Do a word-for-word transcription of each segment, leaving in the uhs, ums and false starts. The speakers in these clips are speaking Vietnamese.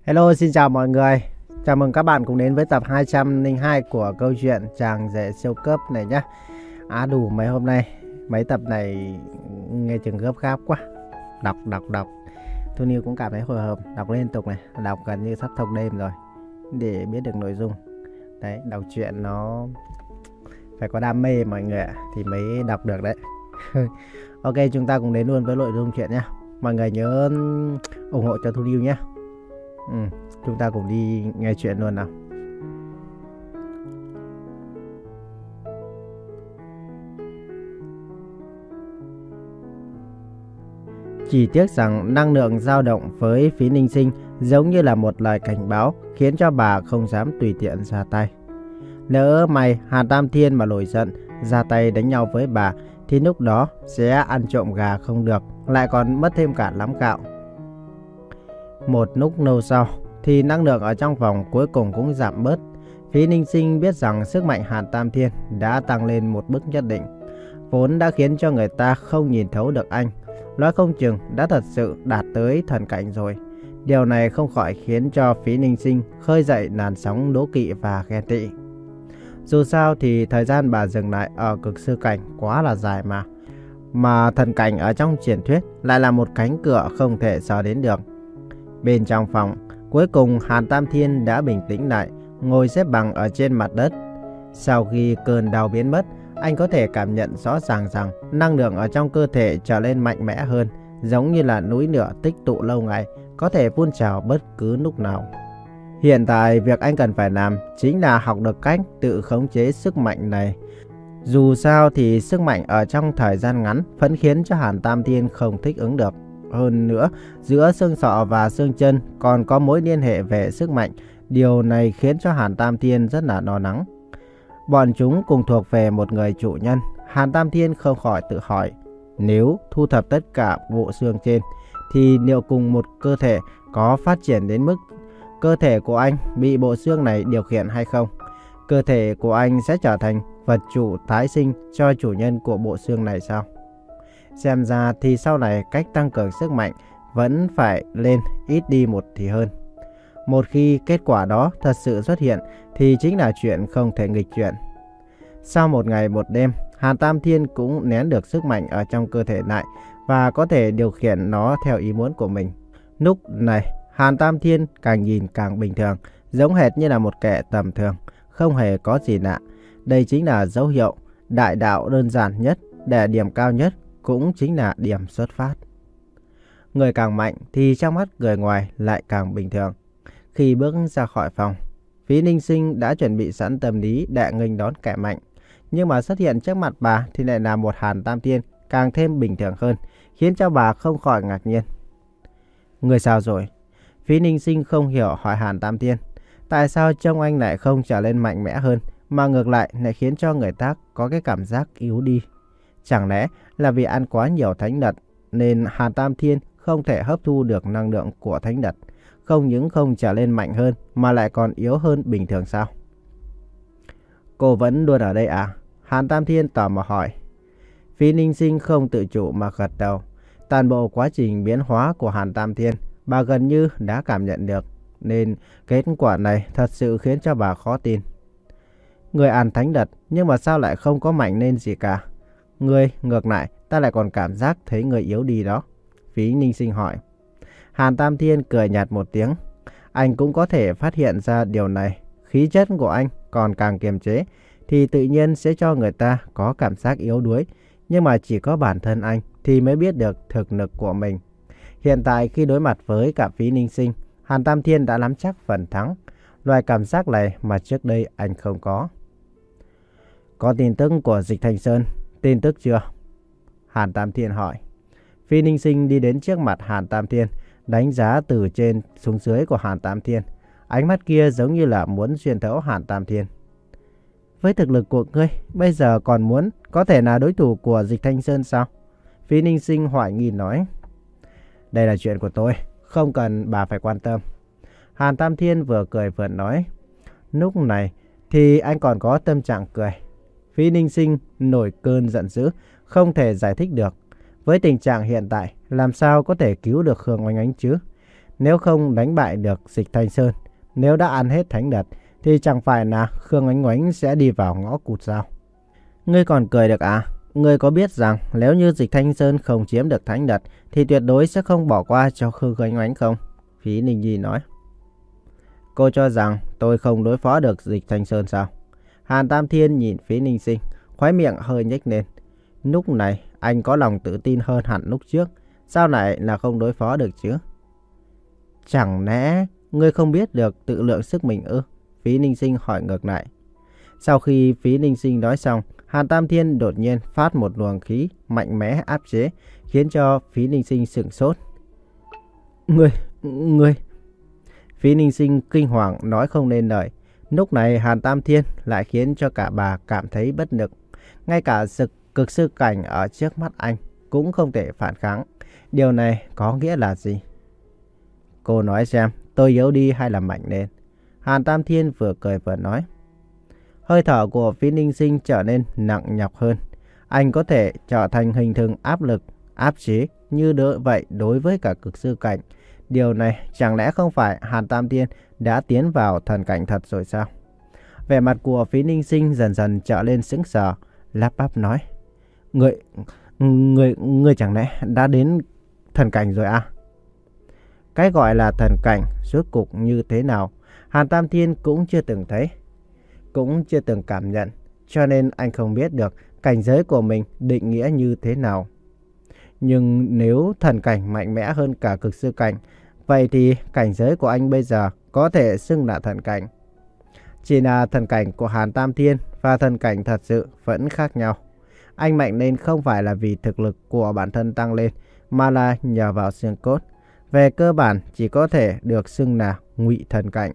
Hello, xin chào mọi người. Chào mừng các bạn cùng đến với tập hai trăm lẻ hai của câu chuyện Chàng rể siêu cấp này nhé. Á đủ mấy hôm nay, mấy tập này nghe chừng gấp gáp quá. Đọc, đọc, đọc. Thu Niu cũng cảm thấy hồi hộp, đọc liên tục này, đọc gần như sắp thông đêm rồi. Để biết được nội dung. Đấy, đọc truyện nó phải có đam mê mọi người ạ, thì mới đọc được đấy. Ok, chúng ta cùng đến luôn với nội dung chuyện nhé. Mọi người nhớ ủng hộ cho Thu Niu nhé. Ừ, chúng ta cùng đi nghe chuyện luôn nào. Chỉ tiếc rằng năng lượng dao động với Phí Ninh Sinh giống như là một lời cảnh báo, khiến cho bà không dám tùy tiện ra tay. Lỡ may Hàn Tam Thiên mà nổi giận ra tay đánh nhau với bà, thì lúc đó sẽ ăn trộm gà không được, lại còn mất thêm cả lắm gạo. Một lúc lâu sau thì năng lượng ở trong phòng cuối cùng cũng giảm bớt. Phí Ninh Sinh biết rằng sức mạnh Hàn Tam Thiên đã tăng lên một mức nhất định, vốn đã khiến cho người ta không nhìn thấu được anh. Nói không chừng đã thật sự đạt tới thần cảnh rồi. Điều này không khỏi khiến cho Phí Ninh Sinh khơi dậy làn sóng đố kỵ và ghen tị. Dù sao thì thời gian bà dừng lại ở cực sư cảnh quá là dài mà. Mà thần cảnh ở trong truyền thuyết lại là một cánh cửa không thể sờ đến được. Bên trong phòng, cuối cùng Hàn Tam Thiên đã bình tĩnh lại, ngồi xếp bằng ở trên mặt đất. Sau khi cơn đau biến mất, anh có thể cảm nhận rõ ràng rằng năng lượng ở trong cơ thể trở nên mạnh mẽ hơn, giống như là núi lửa tích tụ lâu ngày, có thể phun trào bất cứ lúc nào. Hiện tại, việc anh cần phải làm chính là học được cách tự khống chế sức mạnh này. Dù sao thì sức mạnh ở trong thời gian ngắn vẫn khiến cho Hàn Tam Thiên không thích ứng được. Hơn nữa, giữa xương sọ và xương chân còn có mối liên hệ về sức mạnh. Điều này khiến cho Hàn Tam Thiên rất là lo lắng. Bọn chúng cùng thuộc về một người chủ nhân. Hàn Tam Thiên không khỏi tự hỏi, nếu thu thập tất cả bộ xương trên, thì liệu cùng một cơ thể có phát triển đến mức cơ thể của anh bị bộ xương này điều khiển hay không? Cơ thể của anh sẽ trở thành vật chủ tái sinh cho chủ nhân của bộ xương này sao? Xem ra thì sau này cách tăng cường sức mạnh vẫn phải lên ít đi một thì hơn. Một khi kết quả đó thật sự xuất hiện thì chính là chuyện không thể nghịch chuyển. Sau một ngày một đêm, Hàn Tam Thiên cũng nén được sức mạnh ở trong cơ thể lại và có thể điều khiển nó theo ý muốn của mình. Lúc này, Hàn Tam Thiên càng nhìn càng bình thường, giống hệt như là một kẻ tầm thường, không hề có gì lạ. Đây chính là dấu hiệu đại đạo đơn giản nhất để điểm cao nhất cũng chính là điểm xuất phát. Người càng mạnh thì trong mắt người ngoài lại càng bình thường. Khi bước ra khỏi phòng, Phí Ninh Sinh đã chuẩn bị sẵn tâm lý để nghênh đón kẻ mạnh. Nhưng mà xuất hiện trước mặt bà thì lại là một Hàn Tam Thiên càng thêm bình thường hơn, khiến cho bà không khỏi ngạc nhiên. Người sao rồi? Phí Ninh Sinh không hiểu hỏi Hàn Tam Thiên. Tại sao trông anh lại không trở lên mạnh mẽ hơn, mà ngược lại lại khiến cho người ta có cái cảm giác yếu đi? Chẳng lẽ là vì ăn quá nhiều thánh đật nên Hàn Tam Thiên không thể hấp thu được năng lượng của thánh đật, không những không trở lên mạnh hơn mà lại còn yếu hơn bình thường sao? Cô vẫn luôn ở đây à? Hàn Tam Thiên tò mò hỏi. Phí Ninh Sinh không tự chủ mà gật đầu. Toàn bộ quá trình biến hóa của Hàn Tam Thiên bà gần như đã cảm nhận được, nên kết quả này thật sự khiến cho bà khó tin. Người ăn thánh đật nhưng mà sao lại không có mạnh lên gì cả? Người ngược lại ta lại còn cảm giác thấy người yếu đi đó. Phí Ninh Sinh hỏi. Hàn Tam Thiên cười nhạt một tiếng. Anh cũng có thể phát hiện ra điều này. Khí chất của anh còn càng kiềm chế thì tự nhiên sẽ cho người ta có cảm giác yếu đuối. Nhưng mà chỉ có bản thân anh thì mới biết được thực lực của mình. Hiện tại khi đối mặt với cả Phí Ninh Sinh, Hàn Tam Thiên đã nắm chắc phần thắng. Loại cảm giác này mà trước đây anh không có. Có tin tức của Dịch Thanh Sơn? Tin tức chưa? Hàn Tam Thiên hỏi. Phí Ninh Sinh đi đến trước mặt Hàn Tam Thiên, đánh giá từ trên xuống dưới của Hàn Tam Thiên. Ánh mắt kia giống như là muốn xuyên thấu Hàn Tam Thiên. Với thực lực của ngươi, bây giờ còn muốn có thể là đối thủ của Dịch Thanh Sơn sao? Phí Ninh Sinh hoài nghi nói. Đây là chuyện của tôi, không cần bà phải quan tâm. Hàn Tam Thiên vừa cười vừa nói. Lúc này thì anh còn có tâm trạng cười. Phí Ninh Sinh nổi cơn giận dữ, không thể giải thích được. Với tình trạng hiện tại, làm sao có thể cứu được Khương Oanh Oanh chứ? Nếu không đánh bại được Dịch Thanh Sơn, nếu đã ăn hết thánh đật, thì chẳng phải là Khương Oánh Oánh sẽ đi vào ngõ cụt sao? Ngươi còn cười được à? Ngươi có biết rằng nếu như Dịch Thanh Sơn không chiếm được thánh đật thì tuyệt đối sẽ không bỏ qua cho Khương Oánh Oánh không? Phí Ninh Nhi nói. Cô cho rằng tôi không đối phó được Dịch Thanh Sơn sao? Hàn Tam Thiên nhìn Phí Ninh Sinh, khóe miệng hơi nhếch lên. Lúc này anh có lòng tự tin hơn hẳn lúc trước, sao lại là không đối phó được chứ? Chẳng lẽ ngươi không biết được tự lượng sức mình ư? Phí Ninh Sinh hỏi ngược lại. Sau khi Phí Ninh Sinh nói xong, Hàn Tam Thiên đột nhiên phát một luồng khí mạnh mẽ áp chế, khiến cho Phí Ninh Sinh sửng sốt. Ngươi, ngươi... Phí Ninh Sinh kinh hoàng nói không nên lời. Lúc này Hàn Tam Thiên lại khiến cho cả bà cảm thấy bất lực. Ngay cả sự cực sư cảnh ở trước mắt anh cũng không thể phản kháng. Điều này có nghĩa là gì? Cô nói xem, tôi yếu đi hay là mạnh lên? Hàn Tam Thiên vừa cười vừa nói. Hơi thở của Phí Ninh Sinh trở nên nặng nhọc hơn. Anh có thể trở thành hình thường áp lực, áp chế như đỡ vậy đối với cả cực sư cảnh. Điều này chẳng lẽ không phải Hàn Tam Thiên đã tiến vào thần cảnh thật rồi sao? Vẻ mặt của Phí Ninh Sinh dần dần trở lên sững sờ, lắp bắp nói. Người, người, người chẳng lẽ đã đến thần cảnh rồi à? Cái gọi là thần cảnh rốt cục như thế nào, Hàn Tam Thiên cũng chưa từng thấy, cũng chưa từng cảm nhận, cho nên anh không biết được cảnh giới của mình định nghĩa như thế nào. Nhưng nếu thần cảnh mạnh mẽ hơn cả cực sư cảnh, vậy thì cảnh giới của anh bây giờ có thể xưng là thần cảnh. Chỉ là thần cảnh của Hàn Tam Thiên và thần cảnh thật sự vẫn khác nhau. Anh mạnh lên không phải là vì thực lực của bản thân tăng lên, mà là nhờ vào xương cốt. Về cơ bản chỉ có thể được xưng là ngụy thần cảnh.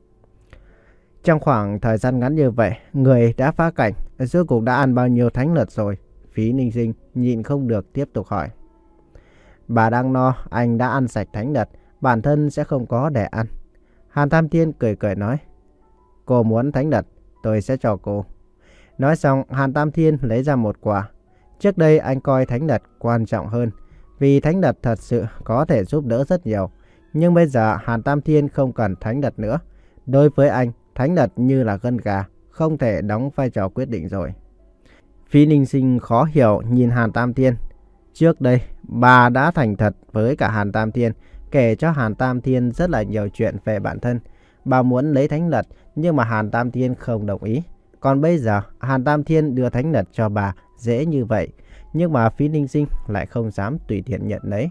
Trong khoảng thời gian ngắn như vậy, người đã phá cảnh, rốt cuộc đã ăn bao nhiêu thánh lực rồi? Phí Ninh Sinh nhịn không được tiếp tục hỏi. Bà đang no, anh đã ăn sạch thánh lực, bản thân sẽ không có để ăn. Hàn Tam Thiên cười cười nói. Cô muốn thánh lực, tôi sẽ cho cô. Nói xong, Hàn Tam Thiên lấy ra một quả. Trước đây anh coi thánh lực quan trọng hơn, vì thánh lực thật sự có thể giúp đỡ rất nhiều. Nhưng bây giờ Hàn Tam Thiên không cần thánh lực nữa. Đối với anh, thánh lực như là gân gà, không thể đóng vai trò quyết định rồi. Phí Ninh Sinh khó hiểu nhìn Hàn Tam Thiên. Trước đây, bà đã thành thật với cả Hàn Tam Thiên, kể cho Hàn Tam Thiên rất là nhiều chuyện về bản thân. Bà muốn lấy thánh lực, nhưng mà Hàn Tam Thiên không đồng ý. Còn bây giờ, Hàn Tam Thiên đưa thánh lực cho bà dễ như vậy, nhưng mà Phí Ninh Sinh lại không dám tùy tiện nhận lấy.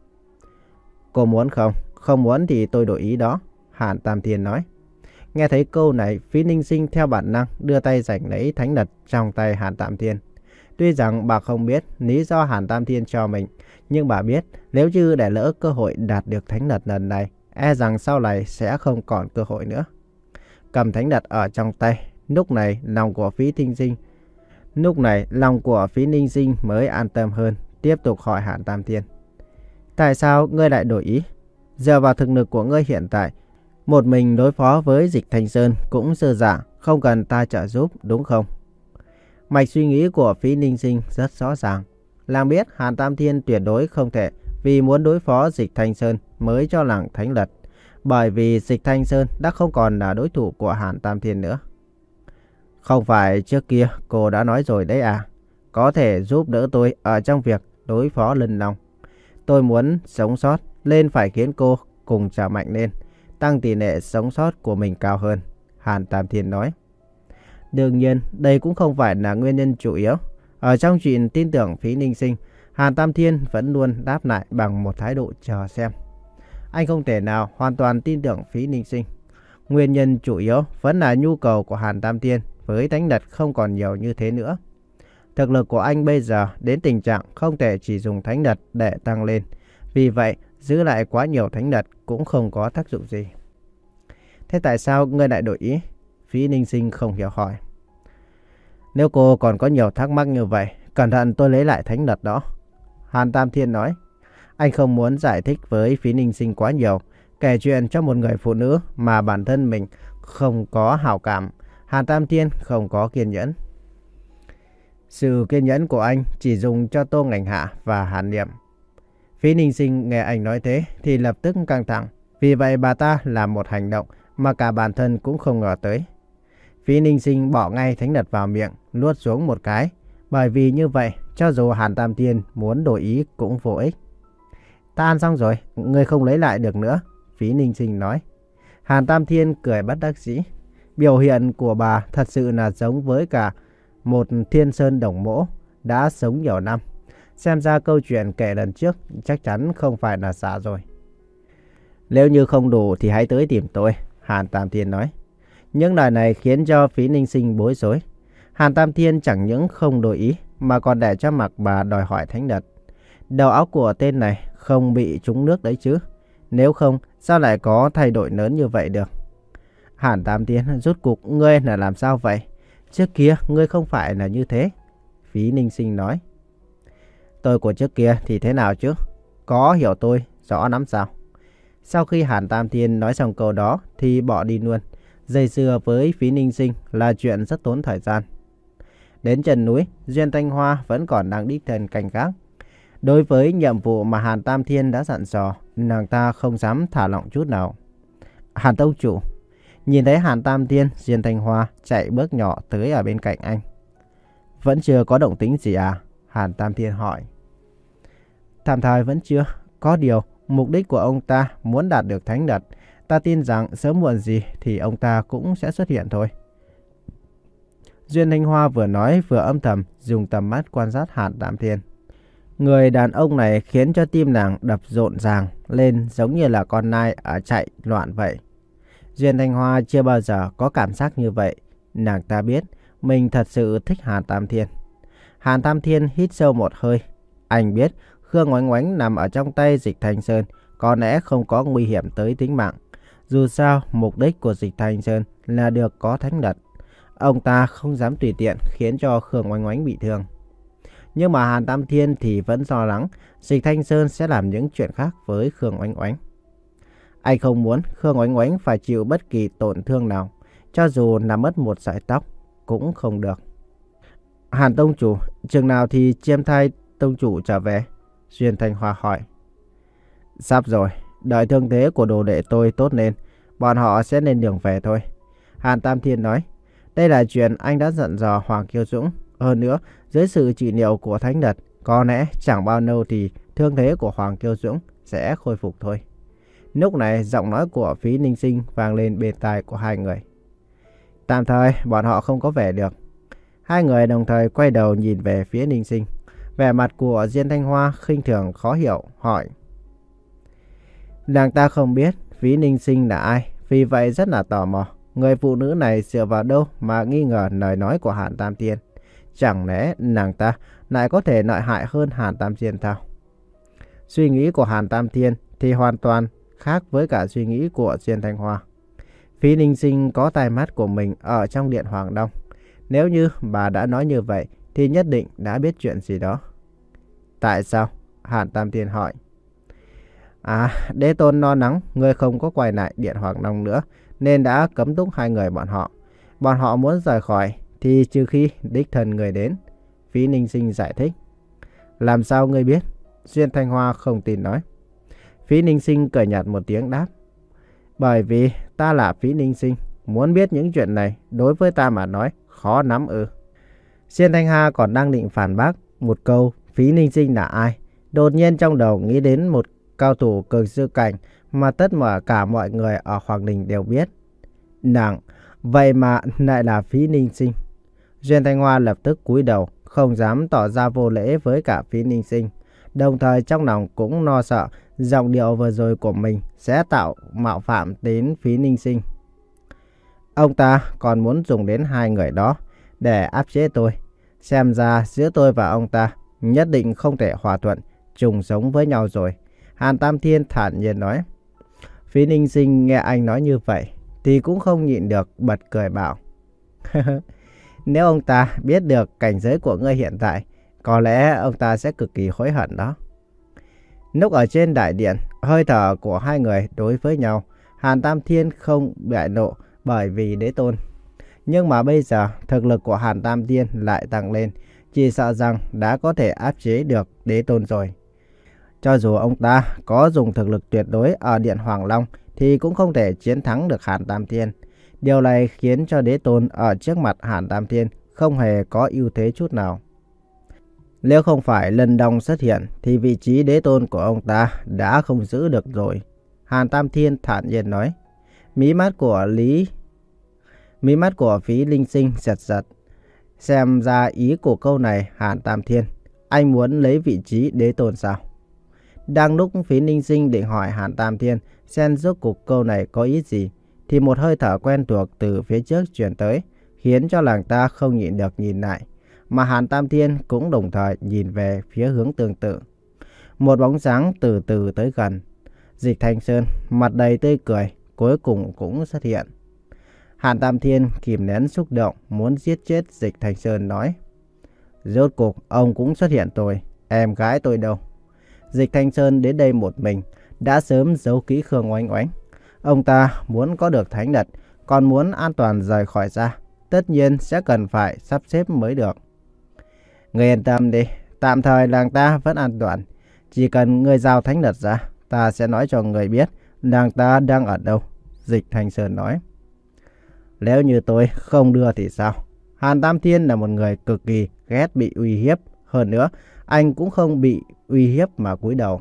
Cô muốn không? Không muốn thì tôi đổi ý đó, Hàn Tam Thiên nói. Nghe thấy câu này, Phí Ninh Sinh theo bản năng đưa tay giành lấy thánh lực trong tay Hàn Tam Thiên. Tuy rằng bà không biết lý do Hàn Tam Thiên cho mình, nhưng bà biết nếu như để lỡ cơ hội đạt được thánh lực lần này, e rằng sau này sẽ không còn cơ hội nữa. Cầm thánh lực ở trong tay, lúc này lòng của Phí Ninh Sinh, lúc này lòng của Phí Ninh Sinh mới an tâm hơn, tiếp tục hỏi Hàn Tam Thiên. Tại sao ngươi lại đổi ý? Dựa vào thực lực của ngươi hiện tại, một mình đối phó với Dịch Thanh Sơn cũng dư dả, không cần ta trợ giúp đúng không? Mạch suy nghĩ của Phí Ninh Sinh rất rõ ràng. Làng biết Hàn Tam Thiên tuyệt đối không thể vì muốn đối phó Dịch Thanh Sơn mới cho làng thánh lực, bởi vì Dịch Thanh Sơn đã không còn là đối thủ của Hàn Tam Thiên nữa. Không phải trước kia cô đã nói rồi đấy à? Có thể giúp đỡ tôi ở trong việc đối phó Lân Long. Tôi muốn sống sót lên phải khiến cô cùng trở mạnh lên, tăng tỷ lệ sống sót của mình cao hơn, Hàn Tam Thiên nói. Đương nhiên, đây cũng không phải là nguyên nhân chủ yếu. Ở trong chuyện tin tưởng Phí Ninh Sinh, Hàn Tam Thiên vẫn luôn đáp lại bằng một thái độ chờ xem. Anh không thể nào hoàn toàn tin tưởng Phí Ninh Sinh. Nguyên nhân chủ yếu vẫn là nhu cầu của Hàn Tam Thiên với thánh lực không còn nhiều như thế nữa. Thực lực của anh bây giờ đến tình trạng không thể chỉ dùng thánh lực để tăng lên. Vì vậy, giữ lại quá nhiều thánh lực cũng không có tác dụng gì. Thế tại sao ngươi lại đổi ý? Phí Ninh Sinh không hiểu hỏi. Nếu cô còn có nhiều thắc mắc như vậy, cẩn thận tôi lấy lại thánh lực đó, Hàn Tam Thiên nói. Anh không muốn giải thích với Phí Ninh Sinh quá nhiều, kể chuyện cho một người phụ nữ mà bản thân mình không có hảo cảm. Hàn Tam Thiên không có kiên nhẫn. Sự kiên nhẫn của anh chỉ dùng cho Tô Ngành Hạ và Hàn Niệm. Phí Ninh Sinh nghe anh nói thế thì lập tức căng thẳng, Vì vậy bà ta làm một hành động mà cả bản thân cũng không ngờ tới. Phí Ninh Sinh bỏ ngay thánh đật vào miệng, nuốt xuống một cái. Bởi vì như vậy, cho dù Hàn Tam Thiên muốn đổi ý cũng vô ích. Ta ăn xong rồi, ngươi không lấy lại được nữa, Phí Ninh Sinh nói. Hàn Tam Thiên cười bất đắc dĩ. Biểu hiện của bà thật sự là giống với cả một thiên sơn đồng mỗ đã sống nhiều năm. Xem ra câu chuyện kể lần trước chắc chắn không phải là giả rồi. Nếu như không đủ thì hãy tới tìm tôi, Hàn Tam Thiên nói. Những lời này khiến cho Phí Ninh Sinh bối rối. Hàn Tam Thiên chẳng những không đổi ý mà còn để cho mặc bà đòi hỏi thánh đật. Đầu óc của tên này không bị trúng nước đấy chứ. Nếu không, sao lại có thay đổi lớn như vậy được? Hàn Tam Thiên, rốt cuộc ngươi là làm sao vậy? Trước kia ngươi không phải là như thế, Phí Ninh Sinh nói. Tôi của trước kia thì thế nào chứ? Có hiểu tôi rõ lắm sao? Sau khi Hàn Tam Thiên nói xong câu đó thì bỏ đi luôn. Dây dưa với Phí Ninh Sinh là chuyện rất tốn thời gian. Đến chân núi, Duyên Thanh Hoa vẫn còn đang đích thân canh gác. Đối với nhiệm vụ mà Hàn Tam Thiên đã dặn dò, nàng ta không dám thả lỏng chút nào. Hàn tông chủ, nhìn thấy Hàn Tam Thiên, Duyên Thanh Hoa chạy bước nhỏ tới ở bên cạnh anh. Vẫn chưa có động tĩnh gì à? Hàn Tam Thiên hỏi. Tạm thời vẫn chưa. Có điều, mục đích của ông ta muốn đạt được thánh đật. Ta tin rằng sớm muộn gì thì ông ta cũng sẽ xuất hiện thôi. Duyên Thanh Hoa vừa nói vừa âm thầm dùng tầm mắt quan sát Hàn Tam Thiên. Người đàn ông này khiến cho tim nàng đập rộn ràng lên giống như là con nai ở chạy loạn vậy. Duyên Thanh Hoa chưa bao giờ có cảm giác như vậy. Nàng ta biết mình thật sự thích Hàn Tam Thiên. Hàn Tam Thiên hít sâu một hơi. Anh biết Khương Oánh Oánh nằm ở trong tay Dịch Thanh Sơn có lẽ không có nguy hiểm tới tính mạng. Dù sao, mục đích của Dịch Thanh Sơn là được có thánh đật. Ông ta không dám tùy tiện khiến cho Khương Oánh Oánh bị thương. Nhưng mà Hàn Tam Thiên thì vẫn lo lắng Dịch Thanh Sơn sẽ làm những chuyện khác với Khương Oánh Oánh. Anh không muốn Khương Oánh Oánh phải chịu bất kỳ tổn thương nào, cho dù là mất một sợi tóc cũng không được. Hàn tông chủ, chừng nào thì chiêm thai tông chủ trở về? Duyên Thanh Hoa hỏi. Sắp rồi, đợi thương thế của đồ đệ tôi tốt lên, bọn họ sẽ lên đường về thôi. Hàn Tam Thiên nói. Đây là chuyện anh đã dặn dò Hoàng Kiêu Dũng. Hơn nữa, dưới sự trị liệu của thánh đật, có lẽ chẳng bao lâu thì thương thế của Hoàng Kiêu Dũng sẽ khôi phục thôi. Lúc này, giọng nói của Phí Ninh Sinh vang lên bên tai của hai người. Tạm thời, bọn họ không có về được. Hai người đồng thời quay đầu nhìn về phía Ninh Sinh. Vẻ mặt của Diên Thanh Hoa khinh thường khó hiểu, hỏi. Nàng ta không biết Phí Ninh Sinh là ai, vì vậy rất là tò mò. Người phụ nữ này dựa vào đâu mà nghi ngờ lời nói của Hàn Tam Thiên? Chẳng lẽ nàng ta lại có thể lợi hại hơn Hàn Tam Thiên sao? Suy nghĩ của Hàn Tam Thiên thì hoàn toàn khác với cả suy nghĩ của Diên Thanh Hoa. Phí Ninh Sinh có tai mắt của mình ở trong điện Hoàng Đông. Nếu như bà đã nói như vậy thì nhất định đã biết chuyện gì đó. Tại sao? Hàn Tam Thiên hỏi. À, Đế Tôn lo lắng người không có quay lại điện Hoàng Đông nữa, nên đã cấm túc hai người bọn họ. Bọn họ muốn rời khỏi thì trừ khi đích thân người đến. Phí Ninh Sinh giải thích. Làm sao ngươi biết? Duyên Thanh Hoa không tin nói. Phí Ninh Sinh cười nhạt một tiếng đáp. Bởi vì ta là Phí Ninh Sinh, muốn biết những chuyện này đối với ta mà nói khó lắm ư. Duyên Thanh Hoa còn đang định phản bác một câu Phí Ninh Sinh là ai, đột nhiên trong đầu nghĩ đến một cao thủ cường sư cảnh mà tất cả mọi người ở Hoàng Đình đều biết. Nàng, vậy mà lại là Phí Ninh Sinh. Duyên Thanh Hoa lập tức cúi đầu, không dám tỏ ra vô lễ với cả Phí Ninh Sinh. Đồng thời trong lòng cũng lo sợ giọng điệu vừa rồi của mình sẽ tạo mạo phạm đến Phí Ninh Sinh. Ông ta còn muốn dùng đến hai người đó để áp chế tôi. Xem ra giữa tôi và ông ta nhất định không thể hòa thuận, chung sống với nhau rồi. Hàn Tam Thiên thản nhiên nói. Phí Ninh Sinh nghe anh nói như vậy thì cũng không nhịn được bật cười bảo. Nếu ông ta biết được cảnh giới của ngươi hiện tại, có lẽ ông ta sẽ cực kỳ hối hận đó. Lúc ở trên đại điện, hơi thở của hai người đối với nhau, Hàn Tam Thiên không bại nộ bởi vì Đế Tôn. Nhưng mà bây giờ thực lực của Hàn Tam Thiên lại tăng lên, chỉ sợ rằng đã có thể áp chế được Đế Tôn rồi. Cho dù ông ta có dùng thực lực tuyệt đối ở điện Hoàng Long thì cũng không thể chiến thắng được Hàn Tam Thiên. Điều này khiến cho đế tôn ở trước mặt Hàn Tam Thiên không hề có ưu thế chút nào. Nếu không phải Lân Đông xuất hiện thì vị trí đế tôn của ông ta đã không giữ được rồi. Hàn Tam Thiên thản nhiên nói. Mí mắt của Lý Mí mắt của Phí Linh Sinh giật giật. Xem ra ý của câu này Hàn Tam Thiên, anh muốn lấy vị trí đế tôn sao? Đang lúc Phí Linh Sinh định hỏi Hàn Tam Thiên xem rốt cuộc câu này có ý gì, thì một hơi thở quen thuộc từ phía trước truyền tới, khiến cho làng ta không nhịn được nhìn lại. Mà Hàn Tam Thiên cũng đồng thời nhìn về phía hướng tương tự. Một bóng dáng từ từ tới gần. Dịch Thanh Sơn mặt đầy tươi cười, cuối cùng cũng xuất hiện. Hàn Tam Thiên kìm nén xúc động muốn giết chết Dịch Thanh Sơn nói. Rốt cuộc ông cũng xuất hiện rồi, em gái tôi đâu? Dịch Thanh Sơn đến đây một mình, đã sớm giấu kỹ Khương Oánh Oánh. Ông ta muốn có được thánh đất, còn muốn an toàn rời khỏi ra, tất nhiên sẽ cần phải sắp xếp mới được. Người yên tâm đi, tạm thời làng ta vẫn an toàn. Chỉ cần người giao thánh đất ra, ta sẽ nói cho người biết làng ta đang ở đâu. Dịch Thanh Sơn nói. Nếu như tôi không đưa thì sao? Hàn Tam Thiên là một người cực kỳ ghét bị uy hiếp. Hơn nữa, anh cũng không bị uy hiếp mà cúi đầu.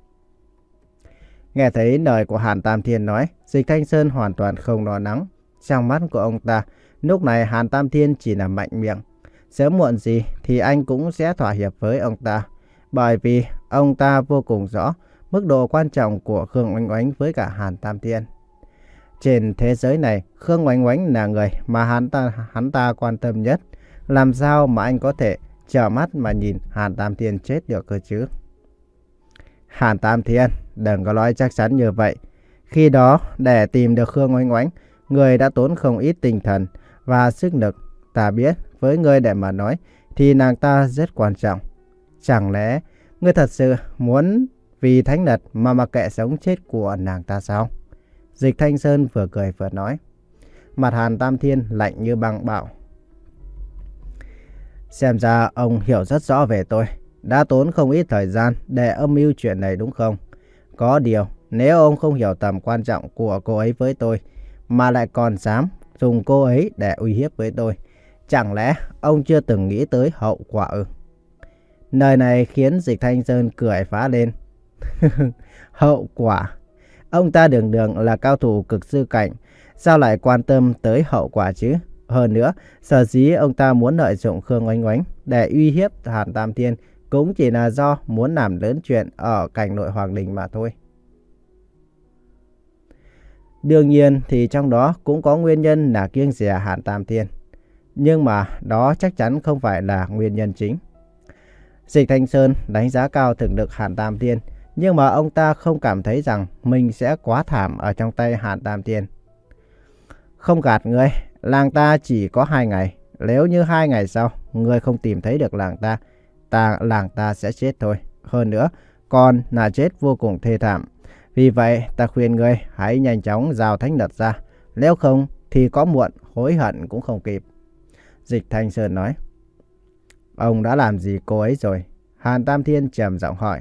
Nghe thấy lời của Hàn Tam Thiên nói, Dịch Thanh Sơn hoàn toàn không lo lắng. Trong mắt của ông ta, lúc này Hàn Tam Thiên chỉ là mạnh miệng. Sớm muộn gì thì anh cũng sẽ thỏa hiệp với ông ta. Bởi vì ông ta vô cùng rõ mức độ quan trọng của Khương Oánh Oánh với cả Hàn Tam Thiên. Trên thế giới này, Khương Oánh Oánh là người mà hắn ta, hắn ta quan tâm nhất. Làm sao mà anh có thể trở mắt mà nhìn Hàn Tam Thiên chết được cơ chứ? Hàn Tam Thiên, đừng có nói chắc chắn như vậy. Khi đó, để tìm được Khương Oánh Oánh, người đã tốn không ít tinh thần và sức lực. Ta biết, với người để mà nói, thì nàng ta rất quan trọng. Chẳng lẽ, ngươi thật sự muốn vì thánh đất mà mặc kệ sống chết của nàng ta sao? Dịch Thanh Sơn vừa cười vừa nói. Mặt Hàn Tam Thiên lạnh như băng bạo. Xem ra ông hiểu rất rõ về tôi. Đã tốn không ít thời gian để âm mưu chuyện này đúng không? Có điều, nếu ông không hiểu tầm quan trọng của cô ấy với tôi, mà lại còn dám dùng cô ấy để uy hiếp với tôi, chẳng lẽ ông chưa từng nghĩ tới hậu quả ư? Lời này khiến Dịch Thanh Sơn cười phá lên. Hậu quả? Ông ta đường đường là cao thủ cực sư cảnh, sao lại quan tâm tới hậu quả chứ? Hơn nữa, sở dĩ ông ta muốn lợi dụng Khương Oánh Oánh để uy hiếp Hàn Tam Thiên cũng chỉ là do muốn làm lớn chuyện ở cảnh nội Hoàng Đình mà thôi. Đương nhiên thì trong đó cũng có nguyên nhân là kiêng dè Hàn Tam Thiên. Nhưng mà đó chắc chắn không phải là nguyên nhân chính. Dịch Thanh Sơn đánh giá cao thực lực Hàn Tam Thiên, nhưng mà ông ta không cảm thấy rằng mình sẽ quá thảm ở trong tay Hàn Tam Thiên. Không gạt ngươi, làng ta chỉ có hai ngày. Nếu như hai ngày sau ngươi không tìm thấy được làng ta, ta làng ta sẽ chết thôi. Hơn nữa, còn là chết vô cùng thê thảm. Vì vậy, ta khuyên ngươi hãy nhanh chóng giao thánh đất ra. Nếu không thì có muộn, hối hận cũng không kịp. Dịch Thanh Sơn nói. Ông đã làm gì cô ấy rồi? Hàn Tam Thiên trầm giọng hỏi.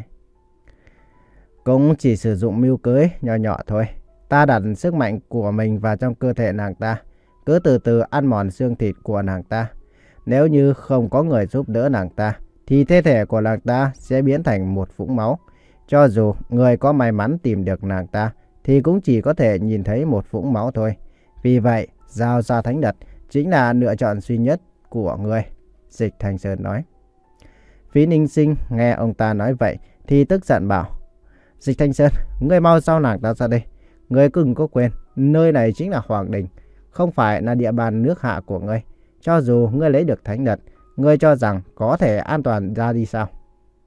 Cũng chỉ sử dụng mưu cưới nhỏ nhỏ thôi. Ta đặt sức mạnh của mình vào trong cơ thể nàng ta, cứ từ từ ăn mòn xương thịt của nàng ta. Nếu như không có người giúp đỡ nàng ta, thì thân thể của nàng ta sẽ biến thành một vũng máu. Cho dù người có may mắn tìm được nàng ta, thì cũng chỉ có thể nhìn thấy một vũng máu thôi. Vì vậy, giao ra thánh đất chính là lựa chọn duy nhất của người. Dịch Thanh Sơn nói. Phí Ninh Sinh nghe ông ta nói vậy thì tức giận bảo. Dịch Thanh Sơn, ngươi mau giao nàng ta ra đây. Ngươi đừng có quên, nơi này chính là Hoàng Đình, không phải là địa bàn nước hạ của ngươi. Cho dù ngươi lấy được thánh đất, ngươi cho rằng có thể an toàn ra đi sao?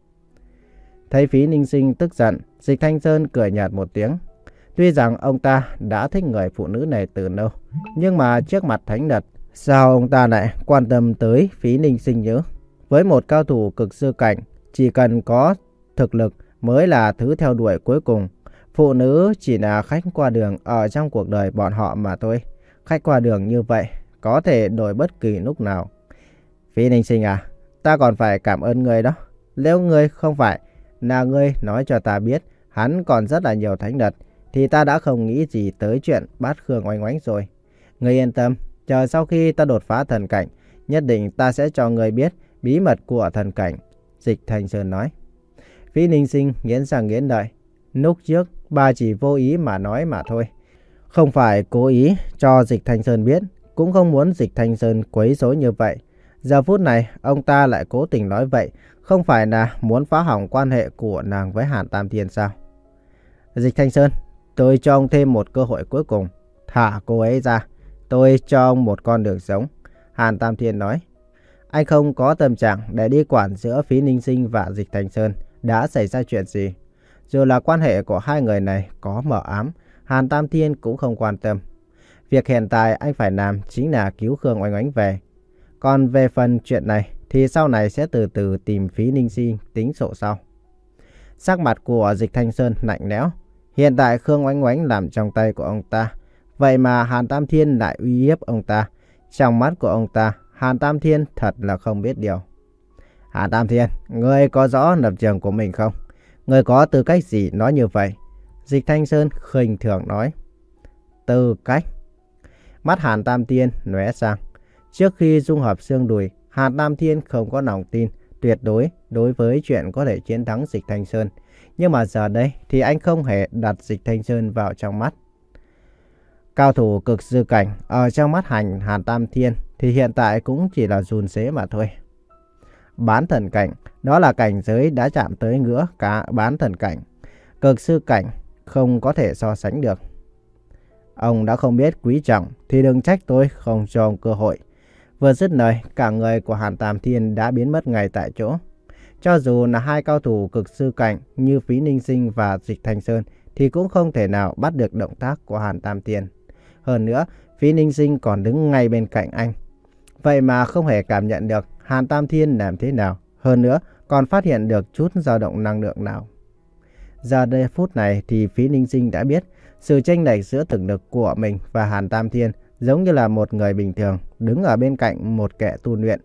Thấy Phí Ninh Sinh tức giận, Dịch Thanh Sơn cười nhạt một tiếng. Tuy rằng ông ta đã thích người phụ nữ này từ lâu, nhưng mà trước mặt thánh đất, sao ông ta lại quan tâm tới Phí Ninh Sinh nhớ? Với một cao thủ cực sư cảnh, chỉ cần có thực lực mới là thứ theo đuổi cuối cùng. Phụ nữ chỉ là khách qua đường ở trong cuộc đời bọn họ mà thôi. Khách qua đường như vậy có thể đổi bất kỳ lúc nào. Phí Ninh Sinh à, ta còn phải cảm ơn ngươi đó. Nếu ngươi không phải là ngươi nói cho ta biết hắn còn rất là nhiều thánh đất, thì ta đã không nghĩ gì tới chuyện bắt Khương Oanh Oánh rồi. Ngươi yên tâm, chờ sau khi ta đột phá thần cảnh, nhất định ta sẽ cho ngươi biết bí mật của thần cảnh. Dịch Thanh Sơn nói. Phí Ninh Sinh nghiến răng nghiến lợi. Lúc trước bà chỉ vô ý mà nói mà thôi, không phải cố ý cho Dịch Thanh Sơn biết, cũng không muốn Dịch Thanh Sơn quấy rối như vậy. Giờ phút này ông ta lại cố tình nói vậy, không phải là muốn phá hỏng quan hệ của nàng với Hàn Tam Thiên sao? Dịch Thanh Sơn, tôi cho ông thêm một cơ hội cuối cùng, thả cô ấy ra, tôi cho ông một con đường sống. Hàn Tam Thiên nói. Anh không có tâm trạng để đi quản giữa Phí Ninh Sinh và Dịch Thanh Sơn đã xảy ra chuyện gì. Dù là quan hệ của hai người này có mờ ám, Hàn Tam Thiên cũng không quan tâm. Việc hiện tại anh phải làm chính là cứu Khương Oanh Oánh về. Còn về phần chuyện này thì sau này sẽ từ từ tìm Phí Ninh Sinh tính sổ sau. Sắc mặt của Dịch Thanh Sơn lạnh lẽo. Hiện tại Khương Oanh Oánh nằm trong tay của ông ta, vậy mà Hàn Tam Thiên lại uy hiếp ông ta. Trong mắt của ông ta, Hàn Tam Thiên thật là không biết điều. Hàn Tam Thiên, ngươi có rõ lập trường của mình không? Ngươi có tư cách gì nói như vậy? Dịch Thanh Sơn khinh thường nói. Tư cách? Mắt Hàn Tam Thiên lóe sang. Trước khi dung hợp xương đùi, Hàn Tam Thiên không có lòng tin tuyệt đối đối với chuyện có thể chiến thắng Dịch Thanh Sơn. Nhưng mà giờ đây thì anh không hề đặt Dịch Thanh Sơn vào trong mắt. Cao thủ cực sư cảnh ở trong mắt hành Hàn Tam Thiên thì hiện tại cũng chỉ là run rế mà thôi. Bán thần cảnh, đó là cảnh giới đã chạm tới ngưỡng cả bán thần cảnh. Cực sư cảnh không có thể so sánh được. Ông đã không biết quý trọng thì đừng trách tôi không cho ông cơ hội. Vừa dứt lời, cả người của Hàn Tam Thiên đã biến mất ngay tại chỗ. Cho dù là hai cao thủ cực sư cảnh như Phí Ninh Sinh và Dịch Thanh Sơn thì cũng không thể nào bắt được động tác của Hàn Tam Thiên. Hơn nữa, Phí Ninh Sinh còn đứng ngay bên cạnh anh. Vậy mà không hề cảm nhận được Hàn Tam Thiên làm thế nào. Hơn nữa, còn phát hiện được chút dao động năng lượng nào. Giờ đây phút này thì Phí Ninh Sinh đã biết sự chênh lệch giữa thực lực của mình và Hàn Tam Thiên giống như là một người bình thường đứng ở bên cạnh một kẻ tu luyện.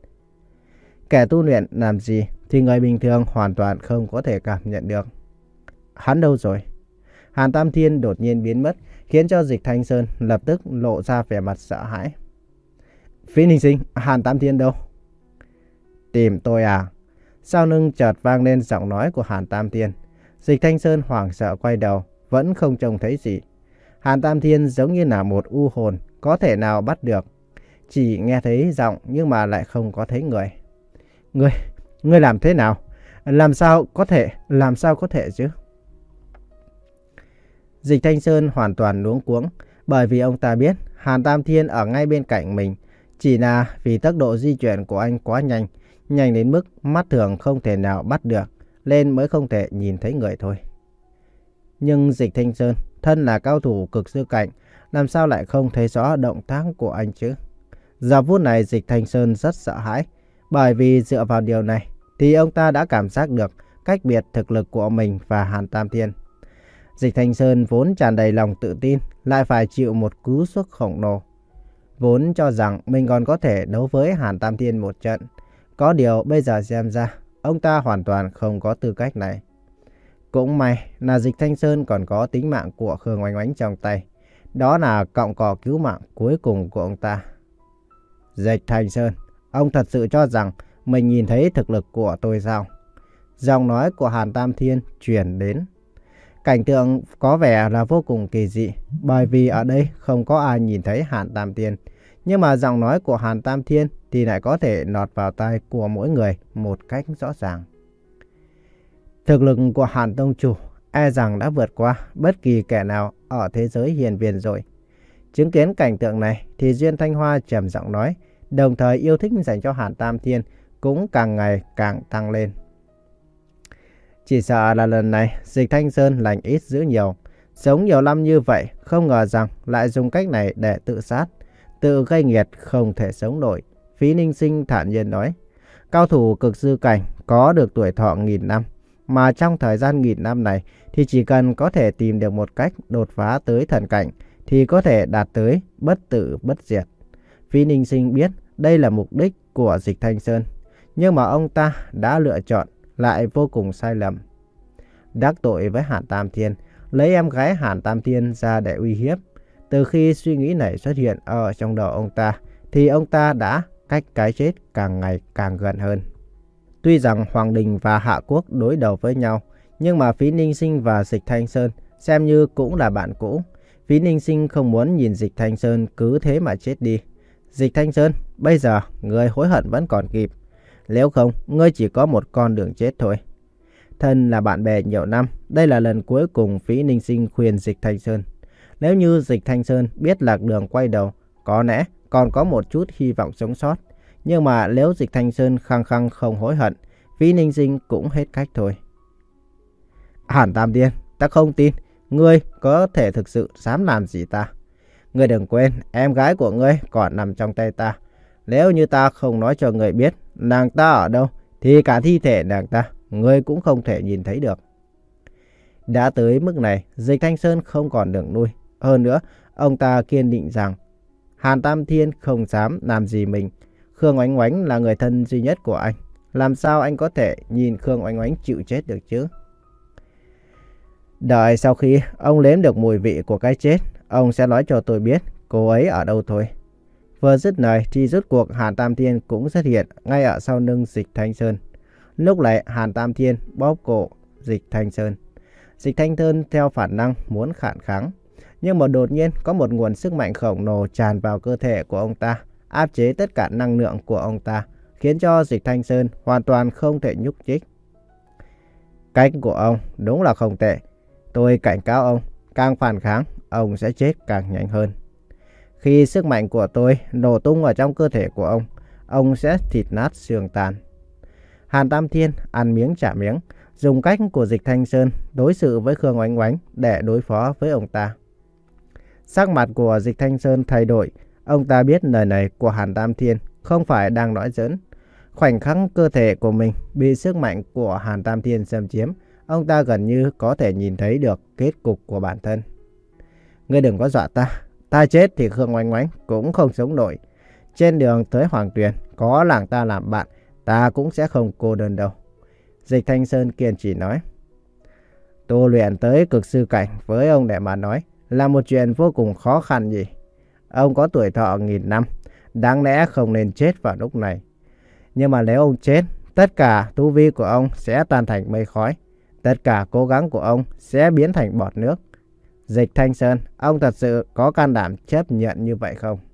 Kẻ tu luyện làm gì thì người bình thường hoàn toàn không có thể cảm nhận được. Hắn đâu rồi? Hàn Tam Thiên đột nhiên biến mất, khiến cho Dịch Thanh Sơn lập tức lộ ra vẻ mặt sợ hãi. Phí Ninh Sinh, Hàn Tam Thiên đâu? Tìm tôi à? Sau lưng chợt vang lên giọng nói của Hàn Tam Thiên. Dịch Thanh Sơn hoảng sợ quay đầu, vẫn không trông thấy gì. Hàn Tam Thiên giống như là một u hồn, có thể nào bắt được. Chỉ nghe thấy giọng nhưng mà lại không có thấy người. Ngươi, ngươi làm thế nào? Làm sao có thể, làm sao có thể chứ? Dịch Thanh Sơn hoàn toàn luống cuống, bởi vì ông ta biết Hàn Tam Thiên ở ngay bên cạnh mình. Chỉ là vì tốc độ di chuyển của anh quá nhanh, nhanh đến mức mắt thường không thể nào bắt được, nên mới không thể nhìn thấy người thôi. Nhưng Dịch Thanh Sơn, thân là cao thủ cực sư cảnh, làm sao lại không thấy rõ động tác của anh chứ? Giờ phút này Dịch Thanh Sơn rất sợ hãi, bởi vì dựa vào điều này thì ông ta đã cảm giác được cách biệt thực lực của mình và Hàn Tam Thiên. Dịch Thanh Sơn vốn tràn đầy lòng tự tin, lại phải chịu một cú sốc khổng lồ. Vốn cho rằng mình còn có thể đấu với Hàn Tam Thiên một trận. Có điều bây giờ xem ra, ông ta hoàn toàn không có tư cách này. Cũng may là Dịch Thanh Sơn còn có tính mạng của Khương Oanh Oánh trong tay. Đó là cọng cỏ cứu mạng cuối cùng của ông ta. Dịch Thanh Sơn, ông thật sự cho rằng mình nhìn thấy thực lực của tôi sao? Giọng nói của Hàn Tam Thiên truyền đến. Cảnh tượng có vẻ là vô cùng kỳ dị, bởi vì ở đây không có ai nhìn thấy Hàn Tam Thiên. Nhưng mà giọng nói của Hàn Tam Thiên thì lại có thể lọt vào tai của mỗi người một cách rõ ràng. Thực lực của Hàn Tông Chủ e rằng đã vượt qua bất kỳ kẻ nào ở thế giới hiền viên rồi. Chứng kiến cảnh tượng này thì Duyên Thanh Hoa trầm giọng nói, đồng thời yêu thích dành cho Hàn Tam Thiên cũng càng ngày càng tăng lên. Chỉ sợ là lần này Dịch Thanh Sơn lành ít dữ nhiều. Sống nhiều năm như vậy, không ngờ rằng lại dùng cách này để tự sát, tự gây nghiệt không thể sống nổi. Phí Ninh Sinh thản nhiên nói, cao thủ cực sư cảnh có được tuổi thọ nghìn năm, mà trong thời gian nghìn năm này thì chỉ cần có thể tìm được một cách đột phá tới thần cảnh thì có thể đạt tới bất tử bất diệt. Phí Ninh Sinh biết đây là mục đích của Dịch Thanh Sơn, nhưng mà ông ta đã lựa chọn lại vô cùng sai lầm. Đắc tội với Hàn Tam Thiên lấy em gái Hàn Tam Thiên ra để uy hiếp. Từ khi suy nghĩ này xuất hiện ở trong đầu ông ta, thì ông ta đã cách cái chết càng ngày càng gần hơn. Tuy rằng Hoàng Đình và Hạ Quốc đối đầu với nhau, nhưng mà Phí Ninh Sinh và Dịch Thanh Sơn xem như cũng là bạn cũ. Phí Ninh Sinh không muốn nhìn Dịch Thanh Sơn cứ thế mà chết đi. Dịch Thanh Sơn, bây giờ ngươi hối hận vẫn còn kịp. Nếu không, ngươi chỉ có một con đường chết thôi. Thân là bạn bè nhiều năm, đây là lần cuối cùng Phí Ninh Sinh khuyên Dịch Thanh Sơn. Nếu như Dịch Thanh Sơn biết lạc đường quay đầu, có lẽ còn có một chút hy vọng sống sót. Nhưng mà nếu Dịch Thanh Sơn khăng khăng không hối hận, Phí Ninh Sinh cũng hết cách thôi. Hàn Tam Thiên, ta không tin ngươi có thể thực sự dám làm gì ta. Ngươi đừng quên, em gái của ngươi còn nằm trong tay ta. Nếu như ta không nói cho ngươi biết nàng ta ở đâu, thì cả thi thể nàng ta ngươi cũng không thể nhìn thấy được. Đã tới mức này, Dịch Thanh Sơn không còn đường lui. Hơn nữa, ông ta kiên định rằng Hàn Tam Thiên không dám làm gì mình. Khương Oánh Oánh là người thân duy nhất của anh. Làm sao anh có thể nhìn Khương Oánh Oánh chịu chết được chứ? Đợi sau khi ông nếm được mùi vị của cái chết, ông sẽ nói cho tôi biết cô ấy ở đâu thôi. Vừa dứt lời thì rốt cuộc Hàn Tam Thiên cũng xuất hiện ngay ở sau lưng Dịch Thanh Sơn. Lúc này Hàn Tam Thiên bóp cổ Dịch Thanh Sơn. Dịch Thanh Sơn theo bản năng muốn phản kháng, nhưng mà đột nhiên có một nguồn sức mạnh khổng lồ tràn vào cơ thể của ông ta, áp chế tất cả năng lượng của ông ta, khiến cho Dịch Thanh Sơn hoàn toàn không thể nhúc nhích. Cách của ông đúng là không tệ. Tôi cảnh cáo ông, càng phản kháng, ông sẽ chết càng nhanh hơn. Khi sức mạnh của tôi nổ tung ở trong cơ thể của ông, ông sẽ thịt nát xương tan. Hàn Tam Thiên ăn miếng trả miếng, dùng cách của Dịch Thanh Sơn đối xử với Khương Oánh Oánh để đối phó với ông ta. Sắc mặt của Dịch Thanh Sơn thay đổi, ông ta biết lời này của Hàn Tam Thiên không phải đang nói giỡn. Khoảnh khắc cơ thể của mình bị sức mạnh của Hàn Tam Thiên xâm chiếm, ông ta gần như có thể nhìn thấy được kết cục của bản thân. Ngươi đừng có dọa ta, ta chết thì Khương Oánh Oánh cũng không sống nổi. Trên đường tới Hoàng Tuyền có làng ta làm bạn, ta cũng sẽ không cô đơn đâu. Dịch Thanh Sơn kiên trì nói. Tu luyện tới cực sư cảnh với ông để mà nói là một chuyện vô cùng khó khăn nhỉ. Ông có tuổi thọ nghìn năm, đáng lẽ không nên chết vào lúc này. Nhưng mà nếu ông chết, tất cả tu vi của ông sẽ tan thành mây khói. Tất cả cố gắng của ông sẽ biến thành bọt nước. Dịch Thanh Sơn, ông thật sự có can đảm chấp nhận như vậy không?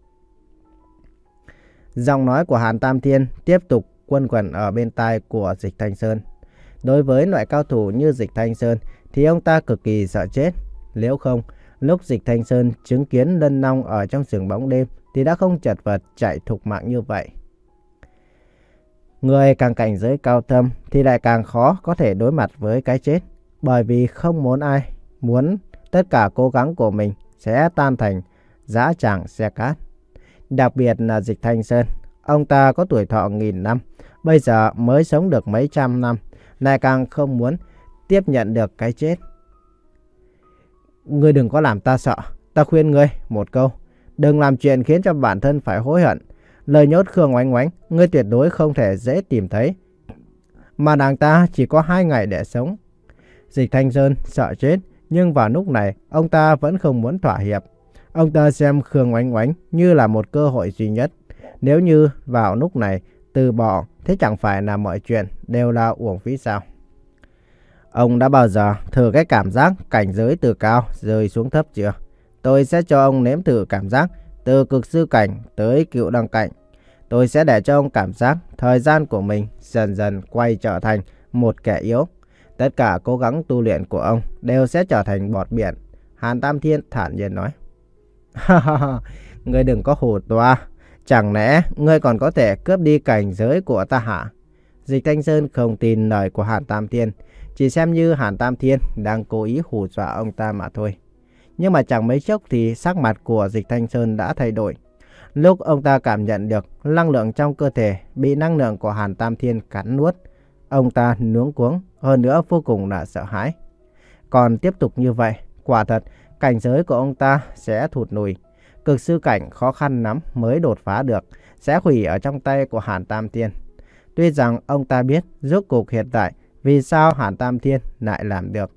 Giọng nói của Hàn Tam Thiên tiếp tục quanh quẩn ở bên tai của Dịch Thanh Sơn. Đối với loại cao thủ như Dịch Thanh Sơn thì ông ta cực kỳ sợ chết. Nếu không, lúc Dịch Thanh Sơn chứng kiến Lân Long ở trong rừng bóng đêm thì đã không chật vật chạy thục mạng như vậy. Người càng cảnh giới cao thâm thì lại càng khó có thể đối mặt với cái chết, bởi vì không muốn ai muốn tất cả cố gắng của mình sẽ tan thành dã tràng xe cát. Đặc biệt là Dịch Thanh Sơn, ông ta có tuổi thọ nghìn năm, bây giờ mới sống được mấy trăm năm, lại càng không muốn tiếp nhận được cái chết. Ngươi đừng có làm ta sợ, ta khuyên ngươi một câu, đừng làm chuyện khiến cho bản thân phải hối hận. Lời nhốt Khương Oánh Oánh, ngươi tuyệt đối không thể dễ tìm thấy, mà nàng ta chỉ có hai ngày để sống. Dịch Thanh Sơn sợ chết, nhưng vào lúc này ông ta vẫn không muốn thỏa hiệp. Ông ta xem Khương Oánh Oánh như là một cơ hội duy nhất. Nếu như vào lúc này từ bỏ, thế chẳng phải là mọi chuyện đều là uổng phí sao? Ông đã bao giờ thử cái cảm giác cảnh giới từ cao rơi xuống thấp chưa? Tôi sẽ cho ông nếm thử cảm giác từ cực sư cảnh tới cựu đăng cảnh. Tôi sẽ để cho ông cảm giác thời gian của mình dần dần quay trở thành một kẻ yếu. Tất cả cố gắng tu luyện của ông đều sẽ trở thành bọt biển. Hàn Tam Thiên thản nhiên nói. Ha ha ha, ngươi đừng có hù toa. Chẳng lẽ ngươi còn có thể cướp đi cảnh giới của ta hả? Dịch Thanh Sơn không tin lời của Hàn Tam Thiên, chỉ xem như Hàn Tam Thiên đang cố ý hù dọa ông ta mà thôi. Nhưng mà chẳng mấy chốc thì sắc mặt của Dịch Thanh Sơn đã thay đổi. Lúc ông ta cảm nhận được năng lượng trong cơ thể bị năng lượng của Hàn Tam Thiên cắn nuốt, ông ta luống cuống, hơn nữa vô cùng là sợ hãi. Còn tiếp tục như vậy, quả thật cảnh giới của ông ta sẽ thụt lùi. Cực sư cảnh khó khăn lắm mới đột phá được, sẽ hủy ở trong tay của Hàn Tam Thiên. Tuy rằng ông ta biết rốt cuộc hiện tại vì sao Hàn Tam Thiên lại làm được,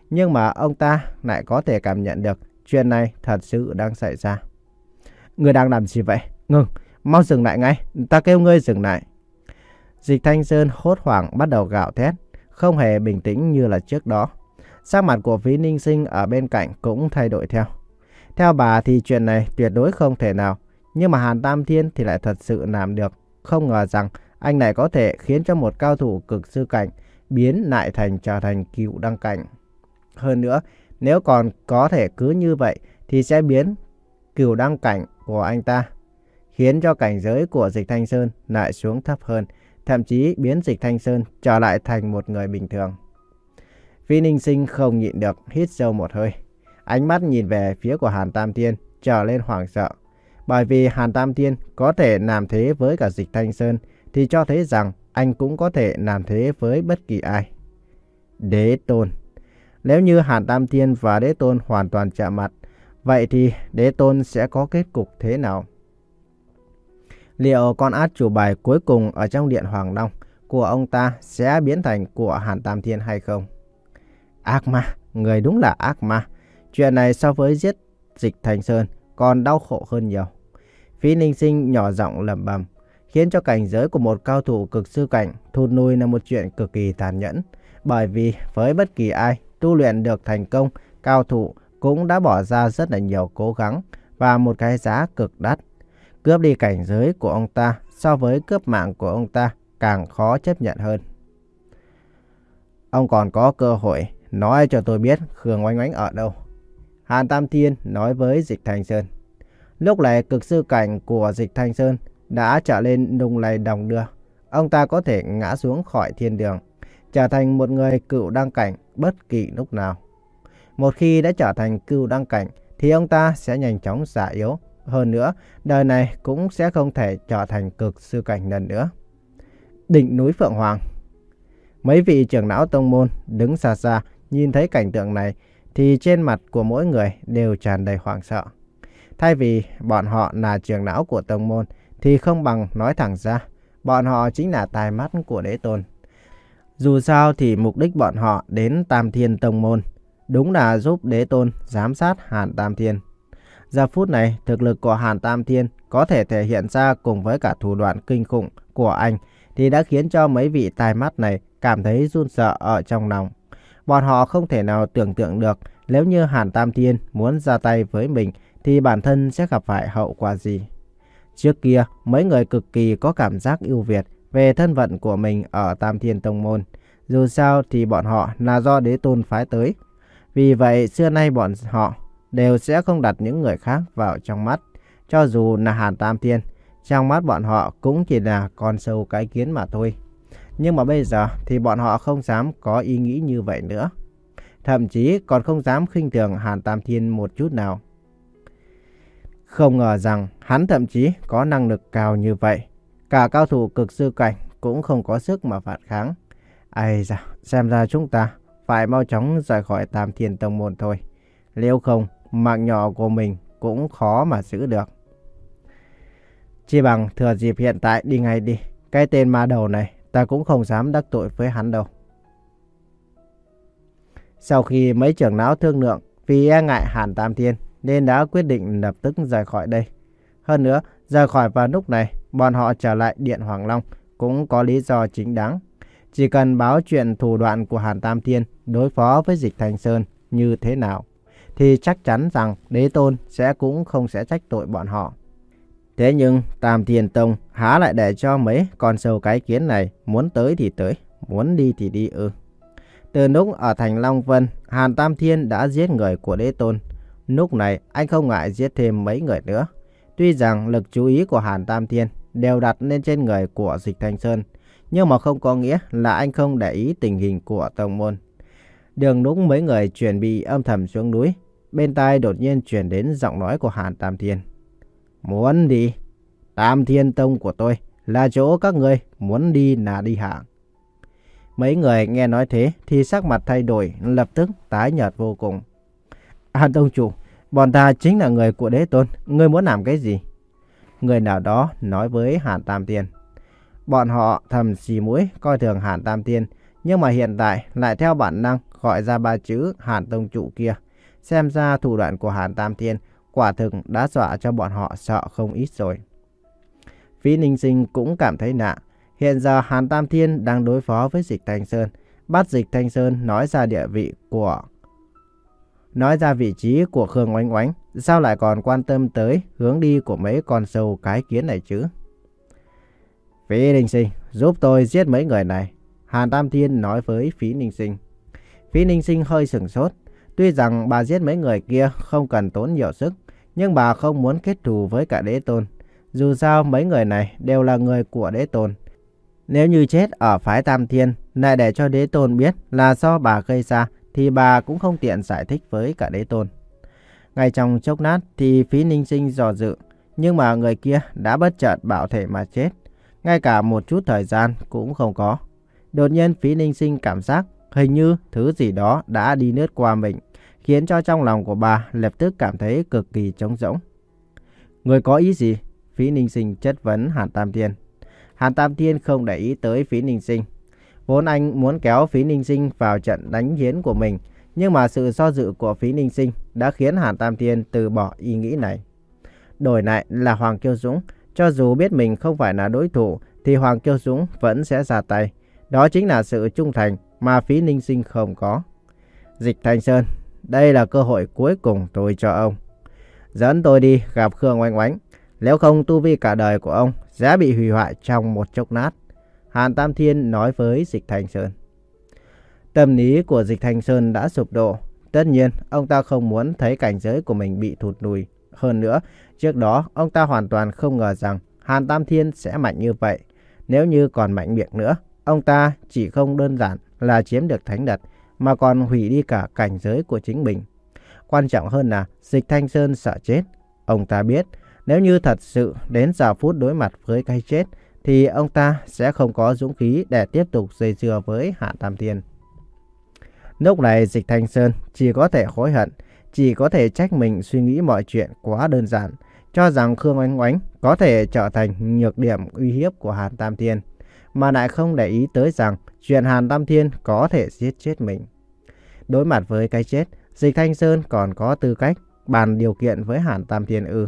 Nhưng mà ông ta lại có thể cảm nhận được chuyện này thật sự đang xảy ra. Ngươi đang làm gì vậy? Ngừng, mau dừng lại ngay, ta kêu ngươi dừng lại. Dịch Thanh Sơn hốt hoảng bắt đầu gào thét, không hề bình tĩnh như là trước đó. Sắc mặt của Phí Ninh Sinh ở bên cạnh cũng thay đổi theo. Theo bà thì chuyện này tuyệt đối không thể nào, nhưng mà Hàn Tam Thiên thì lại thật sự làm được. Không ngờ rằng anh này có thể khiến cho một cao thủ cực sư cảnh biến lại thành trở thành cựu đăng cảnh. Hơn nữa, nếu còn có thể cứ như vậy thì sẽ biến cựu đăng cảnh của anh ta, khiến cho cảnh giới của Dịch Thanh Sơn lại xuống thấp hơn, thậm chí biến Dịch Thanh Sơn trở lại thành một người bình thường. Phí Ninh Sinh không nhịn được hít sâu một hơi. Ánh mắt nhìn về phía của Hàn Tam Thiên trở lên hoảng sợ. Bởi vì Hàn Tam Thiên có thể làm thế với cả Dịch Thanh Sơn thì cho thấy rằng anh cũng có thể làm thế với bất kỳ ai. Đế Tôn. Nếu như Hàn Tam Thiên và Đế Tôn hoàn toàn chạm mặt, vậy thì Đế Tôn sẽ có kết cục thế nào? Liệu con át chủ bài cuối cùng ở trong Điện Hoàng Long của ông ta sẽ biến thành của Hàn Tam Thiên hay không? Ác ma, người đúng là ác ma. Chuyện này so với giết Dịch Thanh Sơn còn đau khổ hơn nhiều. Phí Ninh Sinh nhỏ giọng lẩm bẩm, khiến cho cảnh giới của một cao thủ cực sư cảnh thụt lùi là một chuyện cực kỳ tàn nhẫn. Bởi vì với bất kỳ ai tu luyện được thành công, cao thủ cũng đã bỏ ra rất là nhiều cố gắng và một cái giá cực đắt. Cướp đi cảnh giới của ông ta so với cướp mạng của ông ta càng khó chấp nhận hơn. Ông còn có cơ hội nói cho tôi biết Khương Oanh Oanh ở đâu. Hàn Tam Thiên nói với Dịch Thanh Sơn. Lúc này cực sư cảnh của Dịch Thanh Sơn đã trở lên lung lay đồng đưa. Ông ta có thể ngã xuống khỏi thiên đường, trở thành một người cựu đăng cảnh bất kỳ lúc nào. Một khi đã trở thành cựu đăng cảnh thì ông ta sẽ nhanh chóng già yếu. Hơn nữa, đời này cũng sẽ không thể trở thành cực sư cảnh lần nữa. Đỉnh núi Phượng Hoàng. Mấy vị trưởng lão tông môn đứng xa xa nhìn thấy cảnh tượng này thì trên mặt của mỗi người đều tràn đầy hoảng sợ. Thay vì bọn họ là trưởng lão của tông môn thì không bằng nói thẳng ra, bọn họ chính là tai mắt của Đế Tôn. Dù sao thì mục đích bọn họ đến Tam Thiên Tông Môn đúng là giúp Đế Tôn giám sát Hàn Tam Thiên. Giờ phút này, thực lực của Hàn Tam Thiên có thể thể hiện ra cùng với cả thủ đoạn kinh khủng của anh thì đã khiến cho mấy vị tai mắt này cảm thấy run sợ ở trong lòng. Bọn họ không thể nào tưởng tượng được nếu như Hàn Tam Thiên muốn ra tay với mình thì bản thân sẽ gặp phải hậu quả gì. Trước kia, mấy người cực kỳ có cảm giác ưu việt về thân phận của mình ở Tam Thiên Tông Môn. Dù sao thì bọn họ là do Đế Tôn phái tới. Vì vậy xưa nay bọn họ đều sẽ không đặt những người khác vào trong mắt. Cho dù là Hàn Tam Thiên, trong mắt bọn họ cũng chỉ là con sâu cái kiến mà thôi. Nhưng mà bây giờ thì bọn họ không dám có ý nghĩ như vậy nữa. Thậm chí còn không dám khinh thường Hàn Tam Thiên một chút nào. Không ngờ rằng hắn thậm chí có năng lực cao như vậy. Cả cao thủ cực sư cảnh cũng không có sức mà phản kháng. Ây da, xem ra chúng ta phải mau chóng rời khỏi Tam Thiên Tông Môn thôi. Nếu không, mạng nhỏ của mình cũng khó mà giữ được. Chỉ bằng thừa dịp hiện tại đi ngay đi. Cái tên ma đầu này ta cũng không dám đắc tội với hắn đâu. Sau khi mấy trưởng lão thương lượng vì e ngại Hàn Tam Thiên nên đã quyết định lập tức rời khỏi đây. Hơn nữa, rời khỏi vào lúc này, bọn họ trở lại Điện Hoàng Long cũng có lý do chính đáng. Chỉ cần báo chuyện thủ đoạn của Hàn Tam Thiên đối phó với Dịch Thanh Sơn như thế nào, thì chắc chắn rằng Đế Tôn sẽ cũng không sẽ trách tội bọn họ. Thế nhưng Tam Thiên Tông há lại để cho mấy con sâu cái kiến này muốn tới thì tới, muốn đi thì đi ư? Từ lúc ở thành Long Vân, Hàn Tam Thiên đã giết người của Đế Tôn. Lúc này anh không ngại giết thêm mấy người nữa. Tuy rằng lực chú ý của Hàn Tam Thiên đều đặt lên trên người của Dịch Thanh Sơn, nhưng mà không có nghĩa là anh không để ý tình hình của tông môn. Đường lúc mấy người chuẩn bị âm thầm xuống núi, bên tai đột nhiên truyền đến giọng nói của Hàn Tam Thiên. Muốn đi? Tam Thiên Tông của tôi là chỗ các ngươi muốn đi là đi hả? Mấy người nghe nói thế thì sắc mặt thay đổi, lập tức tái nhợt vô cùng. Hàn Tông Chủ, bọn ta chính là người của Đế Tôn, ngươi muốn làm cái gì? Người nào đó nói với Hàn Tam Thiên. Bọn họ thầm xì mũi coi thường Hàn Tam Thiên, Nhưng mà hiện tại lại theo bản năng gọi ra ba chữ Hàn Tông Trụ kia. Xem ra thủ đoạn của Hàn Tam Thiên quả thực đã dọa cho bọn họ sợ không ít rồi. Phí Ninh Sinh cũng cảm thấy lạ. Hiện giờ Hàn Tam Thiên đang đối phó với Dịch Thanh Sơn, bắt Dịch Thanh Sơn nói ra địa vị của nói ra vị trí của Khương Oánh Oánh, sao lại còn quan tâm tới hướng đi của mấy con sâu cái kiến này chứ? Phí Ninh Sinh, giúp tôi giết mấy người này, Hàn Tam Thiên nói với Phí Ninh Sinh. Phí Ninh Sinh hơi sửng sốt. Tuy rằng bà giết mấy người kia không cần tốn nhiều sức, nhưng bà không muốn kết thù với cả Đế Tôn. Dù sao mấy người này đều là người của Đế Tôn. Nếu như chết ở phái Tam Thiên, lại để cho Đế Tôn biết là do bà gây ra, thì bà cũng không tiện giải thích với cả Đế Tôn. Ngay trong chốc lát thì Phí Ninh Sinh dò dự, nhưng mà người kia đã bất chợt bạo thể mà chết. Ngay cả một chút thời gian cũng không có. Đột nhiên Phí Ninh Sinh cảm giác hình như thứ gì đó đã đi lướt qua mình, khiến cho trong lòng của bà lập tức cảm thấy cực kỳ trống rỗng. Người có ý gì? Phí Ninh Sinh chất vấn Hàn Tam Thiên. Hàn Tam Thiên không để ý tới Phí Ninh Sinh. Vốn anh muốn kéo Phí Ninh Sinh vào trận đánh hiến của mình, nhưng mà sự do dự của Phí Ninh Sinh đã khiến Hàn Tam Thiên từ bỏ ý nghĩ này. Đổi lại là Hoàng Kiêu Dũng, cho dù biết mình không phải là đối thủ thì Hoàng Kiêu Dũng vẫn sẽ ra tay. Đó chính là sự trung thành mà Phí Ninh Sinh không có. Dịch Thanh Sơn, đây là cơ hội cuối cùng tôi cho ông. Dẫn tôi đi gặp Khương Oánh Oánh, nếu không tu vi cả đời của ông sẽ bị hủy hoại trong một chốc lát, Hàn Tam Thiên nói với Dịch Thanh Sơn. Tâm lý của Dịch Thanh Sơn đã sụp đổ. Tất nhiên, ông ta không muốn thấy cảnh giới của mình bị thụt lùi. Hơn nữa, trước đó ông ta hoàn toàn không ngờ rằng Hàn Tam Thiên sẽ mạnh như vậy. Nếu như còn mạnh miệng nữa, ông ta chỉ không đơn giản là chiếm được thánh đất, mà còn hủy đi cả cảnh giới của chính mình. Quan trọng hơn là Dịch Thanh Sơn sợ chết. Ông ta biết, nếu như thật sự đến giờ phút đối mặt với cái chết, thì ông ta sẽ không có dũng khí để tiếp tục dây dưa với Hàn Tam Thiên. Lúc này Dịch Thanh Sơn chỉ có thể hối hận, chỉ có thể trách mình suy nghĩ mọi chuyện quá đơn giản, cho rằng Khương Oánh Oánh có thể trở thành nhược điểm uy hiếp của Hàn Tam Thiên, mà lại không để ý tới rằng chuyện Hàn Tam Thiên có thể giết chết mình. Đối mặt với cái chết, Dịch Thanh Sơn còn có tư cách bàn điều kiện với Hàn Tam Thiên ư?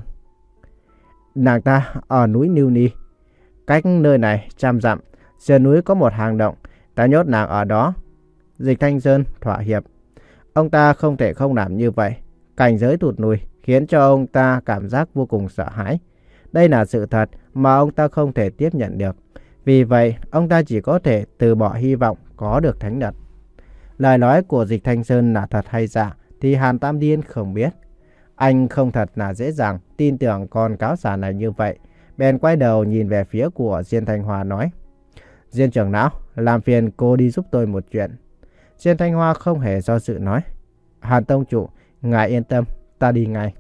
Nàng ta ở núi Niu Ni, cách nơi này trăm dặm, sườn núi có một hang động, ta nhốt nàng ở đó. Dịch Thanh Sơn thỏa hiệp. Ông ta không thể không làm như vậy. Cảnh giới tụt lùi khiến cho ông ta cảm giác vô cùng sợ hãi. Đây là sự thật mà ông ta không thể tiếp nhận được. Vì vậy, ông ta chỉ có thể từ bỏ hy vọng có được thánh đất. Lời nói của Dịch Thanh Sơn là thật hay giả thì Hàn Tam Thiên không biết. Anh không thật là dễ dàng tin tưởng con cáo giả này như vậy. Bèn quay đầu nhìn về phía của Diên Thanh Hoa nói: Diên trưởng lão, làm phiền cô đi giúp tôi một chuyện. Diên Thanh Hoa không hề do dự nói: Hàn Tông Chủ, ngài yên tâm, ta đi ngay.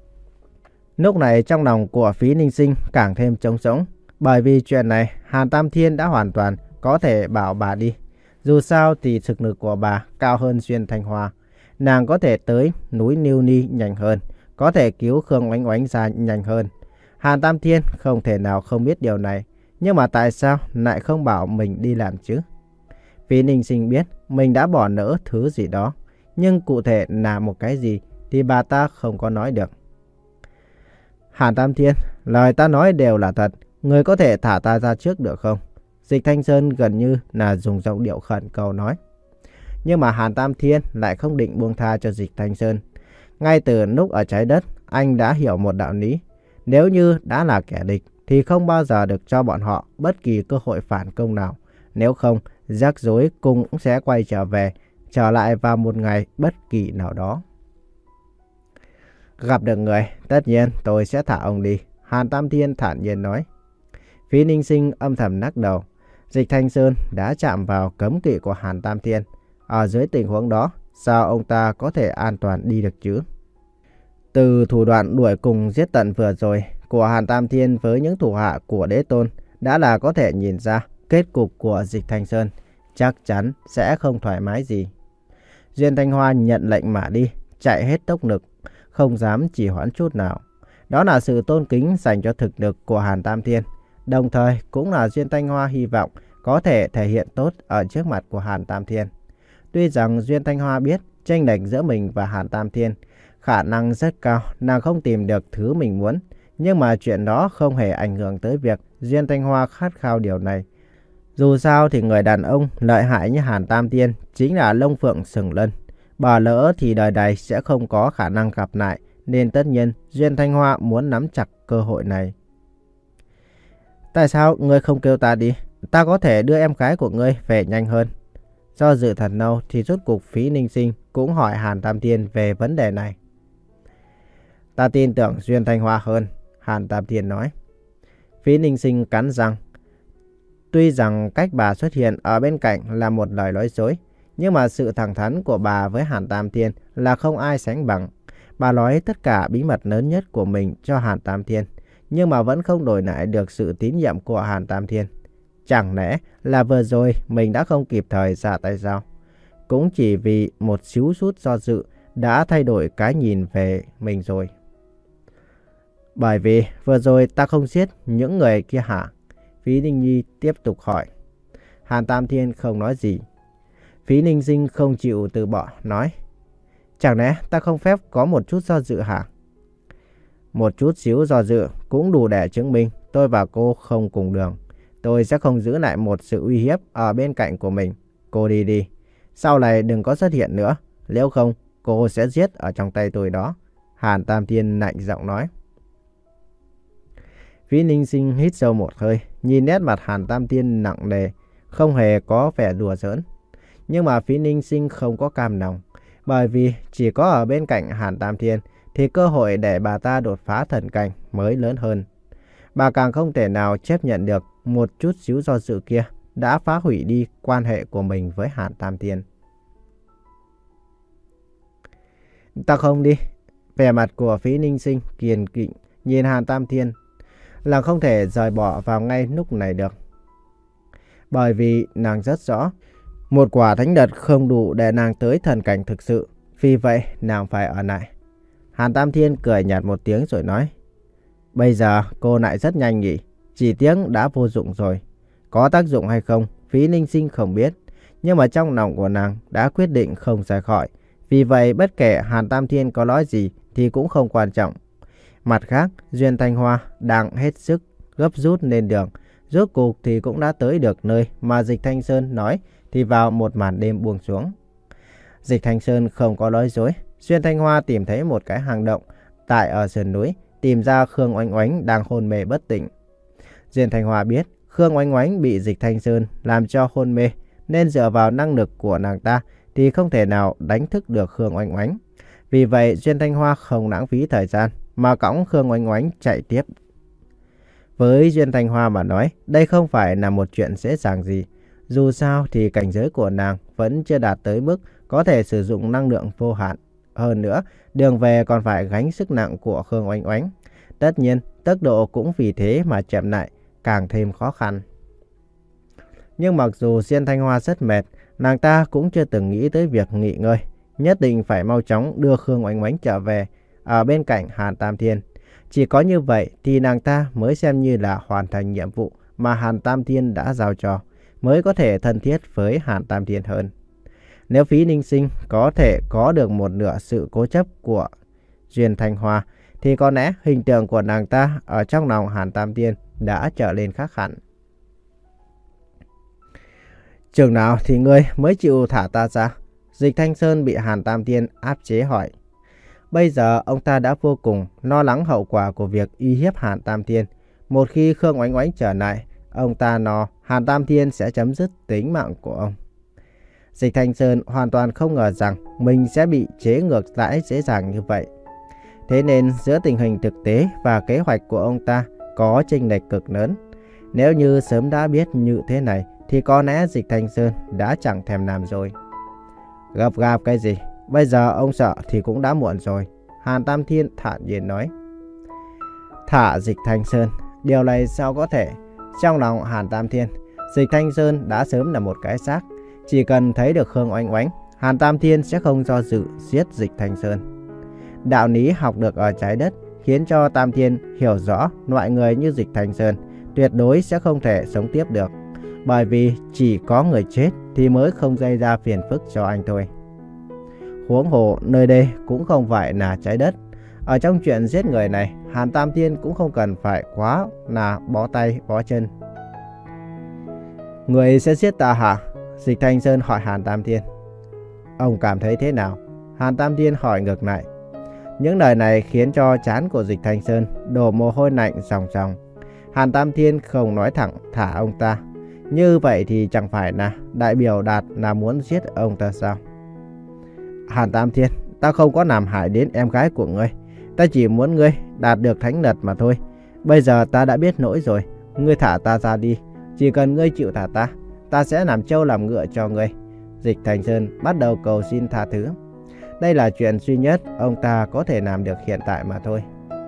Lúc này trong lòng của Phí Ninh Sinh càng thêm trống rỗng. Bởi vì chuyện này Hàn Tam Thiên đã hoàn toàn có thể bảo bà đi. Dù sao thì thực lực của bà cao hơn Diên Thanh Hoa. Nàng có thể tới núi Niu Ni nhanh hơn, có thể cứu Khương Oánh Oánh ra nhanh hơn. Hàn Tam Thiên không thể nào không biết điều này. Nhưng mà tại sao lại không bảo mình đi làm chứ? Phí Ninh Sinh biết mình đã bỏ lỡ thứ gì đó, nhưng cụ thể là một cái gì thì bà ta không có nói được. Hàn Tam Thiên, lời ta nói đều là thật, người có thể thả ta ra trước được không? Dịch Thanh Sơn gần như là dùng giọng điệu khẩn cầu nói. Nhưng mà Hàn Tam Thiên lại không định buông tha cho Dịch Thanh Sơn. Ngay từ lúc ở trái đất, anh đã hiểu một đạo lý. Nếu như đã là kẻ địch thì không bao giờ được cho bọn họ bất kỳ cơ hội phản công nào. Nếu không, rắc rối cũng sẽ quay trở về, trở lại vào một ngày bất kỳ nào đó. Gặp được người, tất nhiên tôi sẽ thả ông đi, Hàn Tam Thiên thản nhiên nói. Phí Ninh Sinh âm thầm lắc đầu. Dịch Thanh Sơn đã chạm vào cấm kỵ của Hàn Tam Thiên. Ở dưới tình huống đó, sao ông ta có thể an toàn đi được chứ? Từ thủ đoạn đuổi cùng giết tận vừa rồi của Hàn Tam Thiên với những thủ hạ của Đế Tôn đã là có thể nhìn ra kết cục của Dịch Thanh Sơn chắc chắn sẽ không thoải mái gì. Diên Thanh Hoa nhận lệnh mà đi, chạy hết tốc lực, không dám chỉ hoãn chút nào. Đó là sự tôn kính dành cho thực lực của Hàn Tam Thiên. Đồng thời cũng là Diên Thanh Hoa hy vọng có thể thể hiện tốt ở trước mặt của Hàn Tam Thiên. Tuy rằng Duyên Thanh Hoa biết chênh lệch giữa mình và Hàn Tam Thiên khả năng rất cao nàng không tìm được thứ mình muốn, nhưng mà chuyện đó không hề ảnh hưởng tới việc Duyên Thanh Hoa khát khao điều này. Dù sao thì người đàn ông lợi hại như Hàn Tam Thiên chính là lông phượng sừng lân. Bỏ lỡ thì đời này sẽ không có khả năng gặp lại, nên tất nhiên Duyên Thanh Hoa muốn nắm chặt cơ hội này. Tại sao ngươi không kêu ta đi? Ta có thể đưa em gái của ngươi về nhanh hơn. Do dự thật lâu thì rốt cục Phí Ninh Sinh cũng hỏi Hàn Tam Thiên về vấn đề này. Ta tin tưởng Duyên Thanh Hoa hơn, Hàn Tam Thiên nói. Phí Ninh Sinh cắn răng. Tuy rằng cách bà xuất hiện ở bên cạnh là một lời nói dối, nhưng mà sự thẳng thắn của bà với Hàn Tam Thiên là không ai sánh bằng. Bà nói tất cả bí mật lớn nhất của mình cho Hàn Tam Thiên, nhưng mà vẫn không đổi lại được sự tín nhiệm của Hàn Tam Thiên. Chẳng lẽ là vừa rồi mình đã không kịp thời ra tay sao? Cũng chỉ vì một xíu chút do dự đã thay đổi cái nhìn về mình rồi. Bởi vì vừa rồi ta không giết những người kia hả? Phí Ninh Nhi tiếp tục hỏi. Hàn Tam Thiên không nói gì. Phí Ninh Sinh không chịu từ bỏ, nói. Chẳng lẽ ta không phép có một chút do dự hả? Một chút xíu do dự cũng đủ để chứng minh tôi và cô không cùng đường. Tôi sẽ không giữ lại một sự uy hiếp ở bên cạnh của mình. Cô đi đi. Sau này đừng có xuất hiện nữa. Nếu không, cô sẽ giết ở trong tay tôi đó. Hàn Tam Thiên lạnh giọng nói. Phí Ninh Sinh hít sâu một hơi, nhìn nét mặt Hàn Tam Thiên nặng nề, không hề có vẻ đùa giỡn. Nhưng mà Phí Ninh Sinh không có cam lòng, bởi vì chỉ có ở bên cạnh Hàn Tam Thiên thì cơ hội để bà ta đột phá thần cảnh mới lớn hơn. Bà càng không thể nào chấp nhận được một chút xíu do dự kia đã phá hủy đi quan hệ của mình với Hàn Tam Thiên. Ta không đi. Vẻ mặt của Phí Ninh Sinh kiên kỵ nhìn Hàn Tam Thiên là không thể rời bỏ vào ngay lúc này được. Bởi vì nàng rất rõ, một quả thánh đật không đủ để nàng tới thần cảnh thực sự, vì vậy nàng phải ở lại. Hàn Tam Thiên cười nhạt một tiếng rồi nói. Bây giờ cô lại rất nhanh nhỉ, chỉ tiếng đã vô dụng rồi. Có tác dụng hay không, Phí Ninh Sinh không biết, nhưng mà trong lòng của nàng đã quyết định không rời khỏi. Vì vậy bất kể Hàn Tam Thiên có nói gì thì cũng không quan trọng. Mặt khác, Duyên Thanh Hoa đang hết sức gấp rút lên đường. Rốt cuộc thì cũng đã tới được nơi mà Dịch Thanh Sơn nói thì vào một màn đêm buông xuống. Dịch Thanh Sơn không có nói dối. Duyên Thanh Hoa tìm thấy một cái hang động tại ở sườn núi, tìm ra Khương Oánh Oánh đang hôn mê bất tỉnh. Duyên Thanh Hoa biết Khương Oánh Oánh bị Dịch Thanh Sơn làm cho hôn mê, nên dựa vào năng lực của nàng ta thì không thể nào đánh thức được Khương Oánh Oánh. Vì vậy Duyên Thanh Hoa không lãng phí thời gian mà cõng Khương Oánh Oánh chạy tiếp. Với Duyên Thanh Hoa mà nói, đây không phải là một chuyện dễ dàng gì. Dù sao thì cảnh giới của nàng vẫn chưa đạt tới mức có thể sử dụng năng lượng vô hạn. Hơn nữa, đường về còn phải gánh sức nặng của Khương Oánh Oánh. Tất nhiên, tốc độ cũng vì thế mà chậm lại, càng thêm khó khăn. Nhưng mặc dù Duyên Thanh Hoa rất mệt, nàng ta cũng chưa từng nghĩ tới việc nghỉ ngơi. Nhất định phải mau chóng đưa Khương Oánh Oánh trở về, ở bên cạnh Hàn Tam Thiên. Chỉ có như vậy thì nàng ta mới xem như là hoàn thành nhiệm vụ mà Hàn Tam Thiên đã giao cho, mới có thể thân thiết với Hàn Tam Thiên hơn. Nếu Phí Ninh Sinh có thể có được một nửa sự cố chấp của Duyên Thanh Hoa, thì có lẽ hình tượng của nàng ta ở trong lòng Hàn Tam Thiên đã trở lên khác hẳn. Chừng nào thì ngươi mới chịu thả ta ra? Dịch Thanh Sơn bị Hàn Tam Thiên áp chế hỏi. Bây giờ ông ta đã vô cùng lo lắng hậu quả của việc uy hiếp Hàn Tam Thiên. Một khi Khương Oánh Oánh trở lại, ông ta lo Hàn Tam Thiên sẽ chấm dứt tính mạng của ông. Dịch Thanh Sơn hoàn toàn không ngờ rằng mình sẽ bị chế ngược lại dễ dàng như vậy. Thế nên giữa tình hình thực tế và kế hoạch của ông ta có chênh lệch cực lớn. Nếu như sớm đã biết như thế này thì có lẽ Dịch Thanh Sơn đã chẳng thèm làm rồi. Gấp gáp cái gì? Bây giờ ông sợ thì cũng đã muộn rồi. Hàn Tam Thiên thản nhiên nói. Thả Dịch Thanh Sơn, điều này sao có thể? Trong lòng Hàn Tam Thiên, Dịch Thanh Sơn đã sớm là một cái xác. Chỉ cần thấy được Khương Oánh Oánh, Hàn Tam Thiên sẽ không do dự giết Dịch Thanh Sơn. Đạo lý học được ở trái đất khiến cho Tam Thiên hiểu rõ loại người như Dịch Thanh Sơn tuyệt đối sẽ không thể sống tiếp được. Bởi vì chỉ có người chết thì mới không gây ra phiền phức cho anh thôi. Huống hồ nơi đây cũng không phải là trái đất. Ở trong chuyện giết người này, Hàn Tam Thiên cũng không cần phải quá là bó tay bó chân. Người sẽ giết ta hả? Dịch Thanh Sơn hỏi Hàn Tam Thiên. Ông cảm thấy thế nào? Hàn Tam Thiên hỏi ngược lại. Những lời này khiến cho trán của Dịch Thanh Sơn đổ mồ hôi lạnh ròng ròng. Hàn Tam Thiên không nói thẳng thả ông ta. Như vậy thì chẳng phải là đại biểu Đạt là muốn giết ông ta sao? Hàn Tam Thiên, ta không có làm hại đến em gái của ngươi. Ta chỉ muốn ngươi đạt được thánh lật mà thôi. Bây giờ ta đã biết lỗi rồi. Ngươi thả ta ra đi. Chỉ cần ngươi chịu thả ta, ta sẽ làm trâu làm ngựa cho ngươi. Dịch Thanh Sơn bắt đầu cầu xin tha thứ. Đây là chuyện duy nhất ông ta có thể làm được hiện tại mà thôi.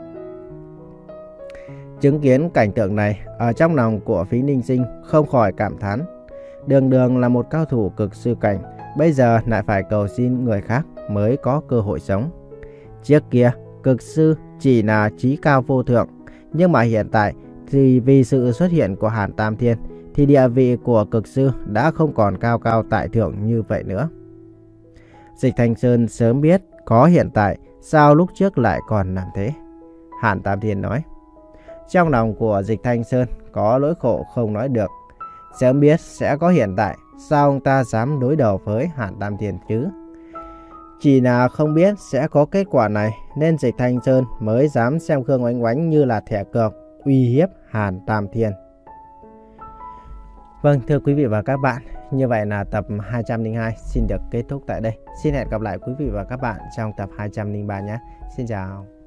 Chứng kiến cảnh tượng này, ở trong lòng của Phí Ninh Sinh không khỏi cảm thán. Đường Đường là một cao thủ cực sư cảnh, bây giờ lại phải cầu xin người khác mới có cơ hội sống. Trước kia, cực sư chỉ là trí cao vô thượng, nhưng mà hiện tại thì vì sự xuất hiện của Hàn Tam Thiên thì địa vị của cực sư đã không còn cao cao tại thượng như vậy nữa. Dịch Thanh Sơn sớm biết có hiện tại, sao lúc trước lại còn làm thế? Hàn Tam Thiên nói. Trong lòng của Dịch Thanh Sơn có nỗi khổ không nói được. Sớm biết sẽ có hiện tại, sao ông ta dám đối đầu với Hàn Tam Thiên chứ? Chỉ là không biết sẽ có kết quả này nên Dịch Thanh Sơn mới dám xem Khương Oánh Oánh như là thẻ cược uy hiếp Hàn Tam Thiên. Vâng, thưa quý vị và các bạn, như vậy là tập hai trăm lẻ hai xin được kết thúc tại đây. Xin hẹn gặp lại quý vị và các bạn trong tập hai trăm lẻ ba nhé. Xin chào.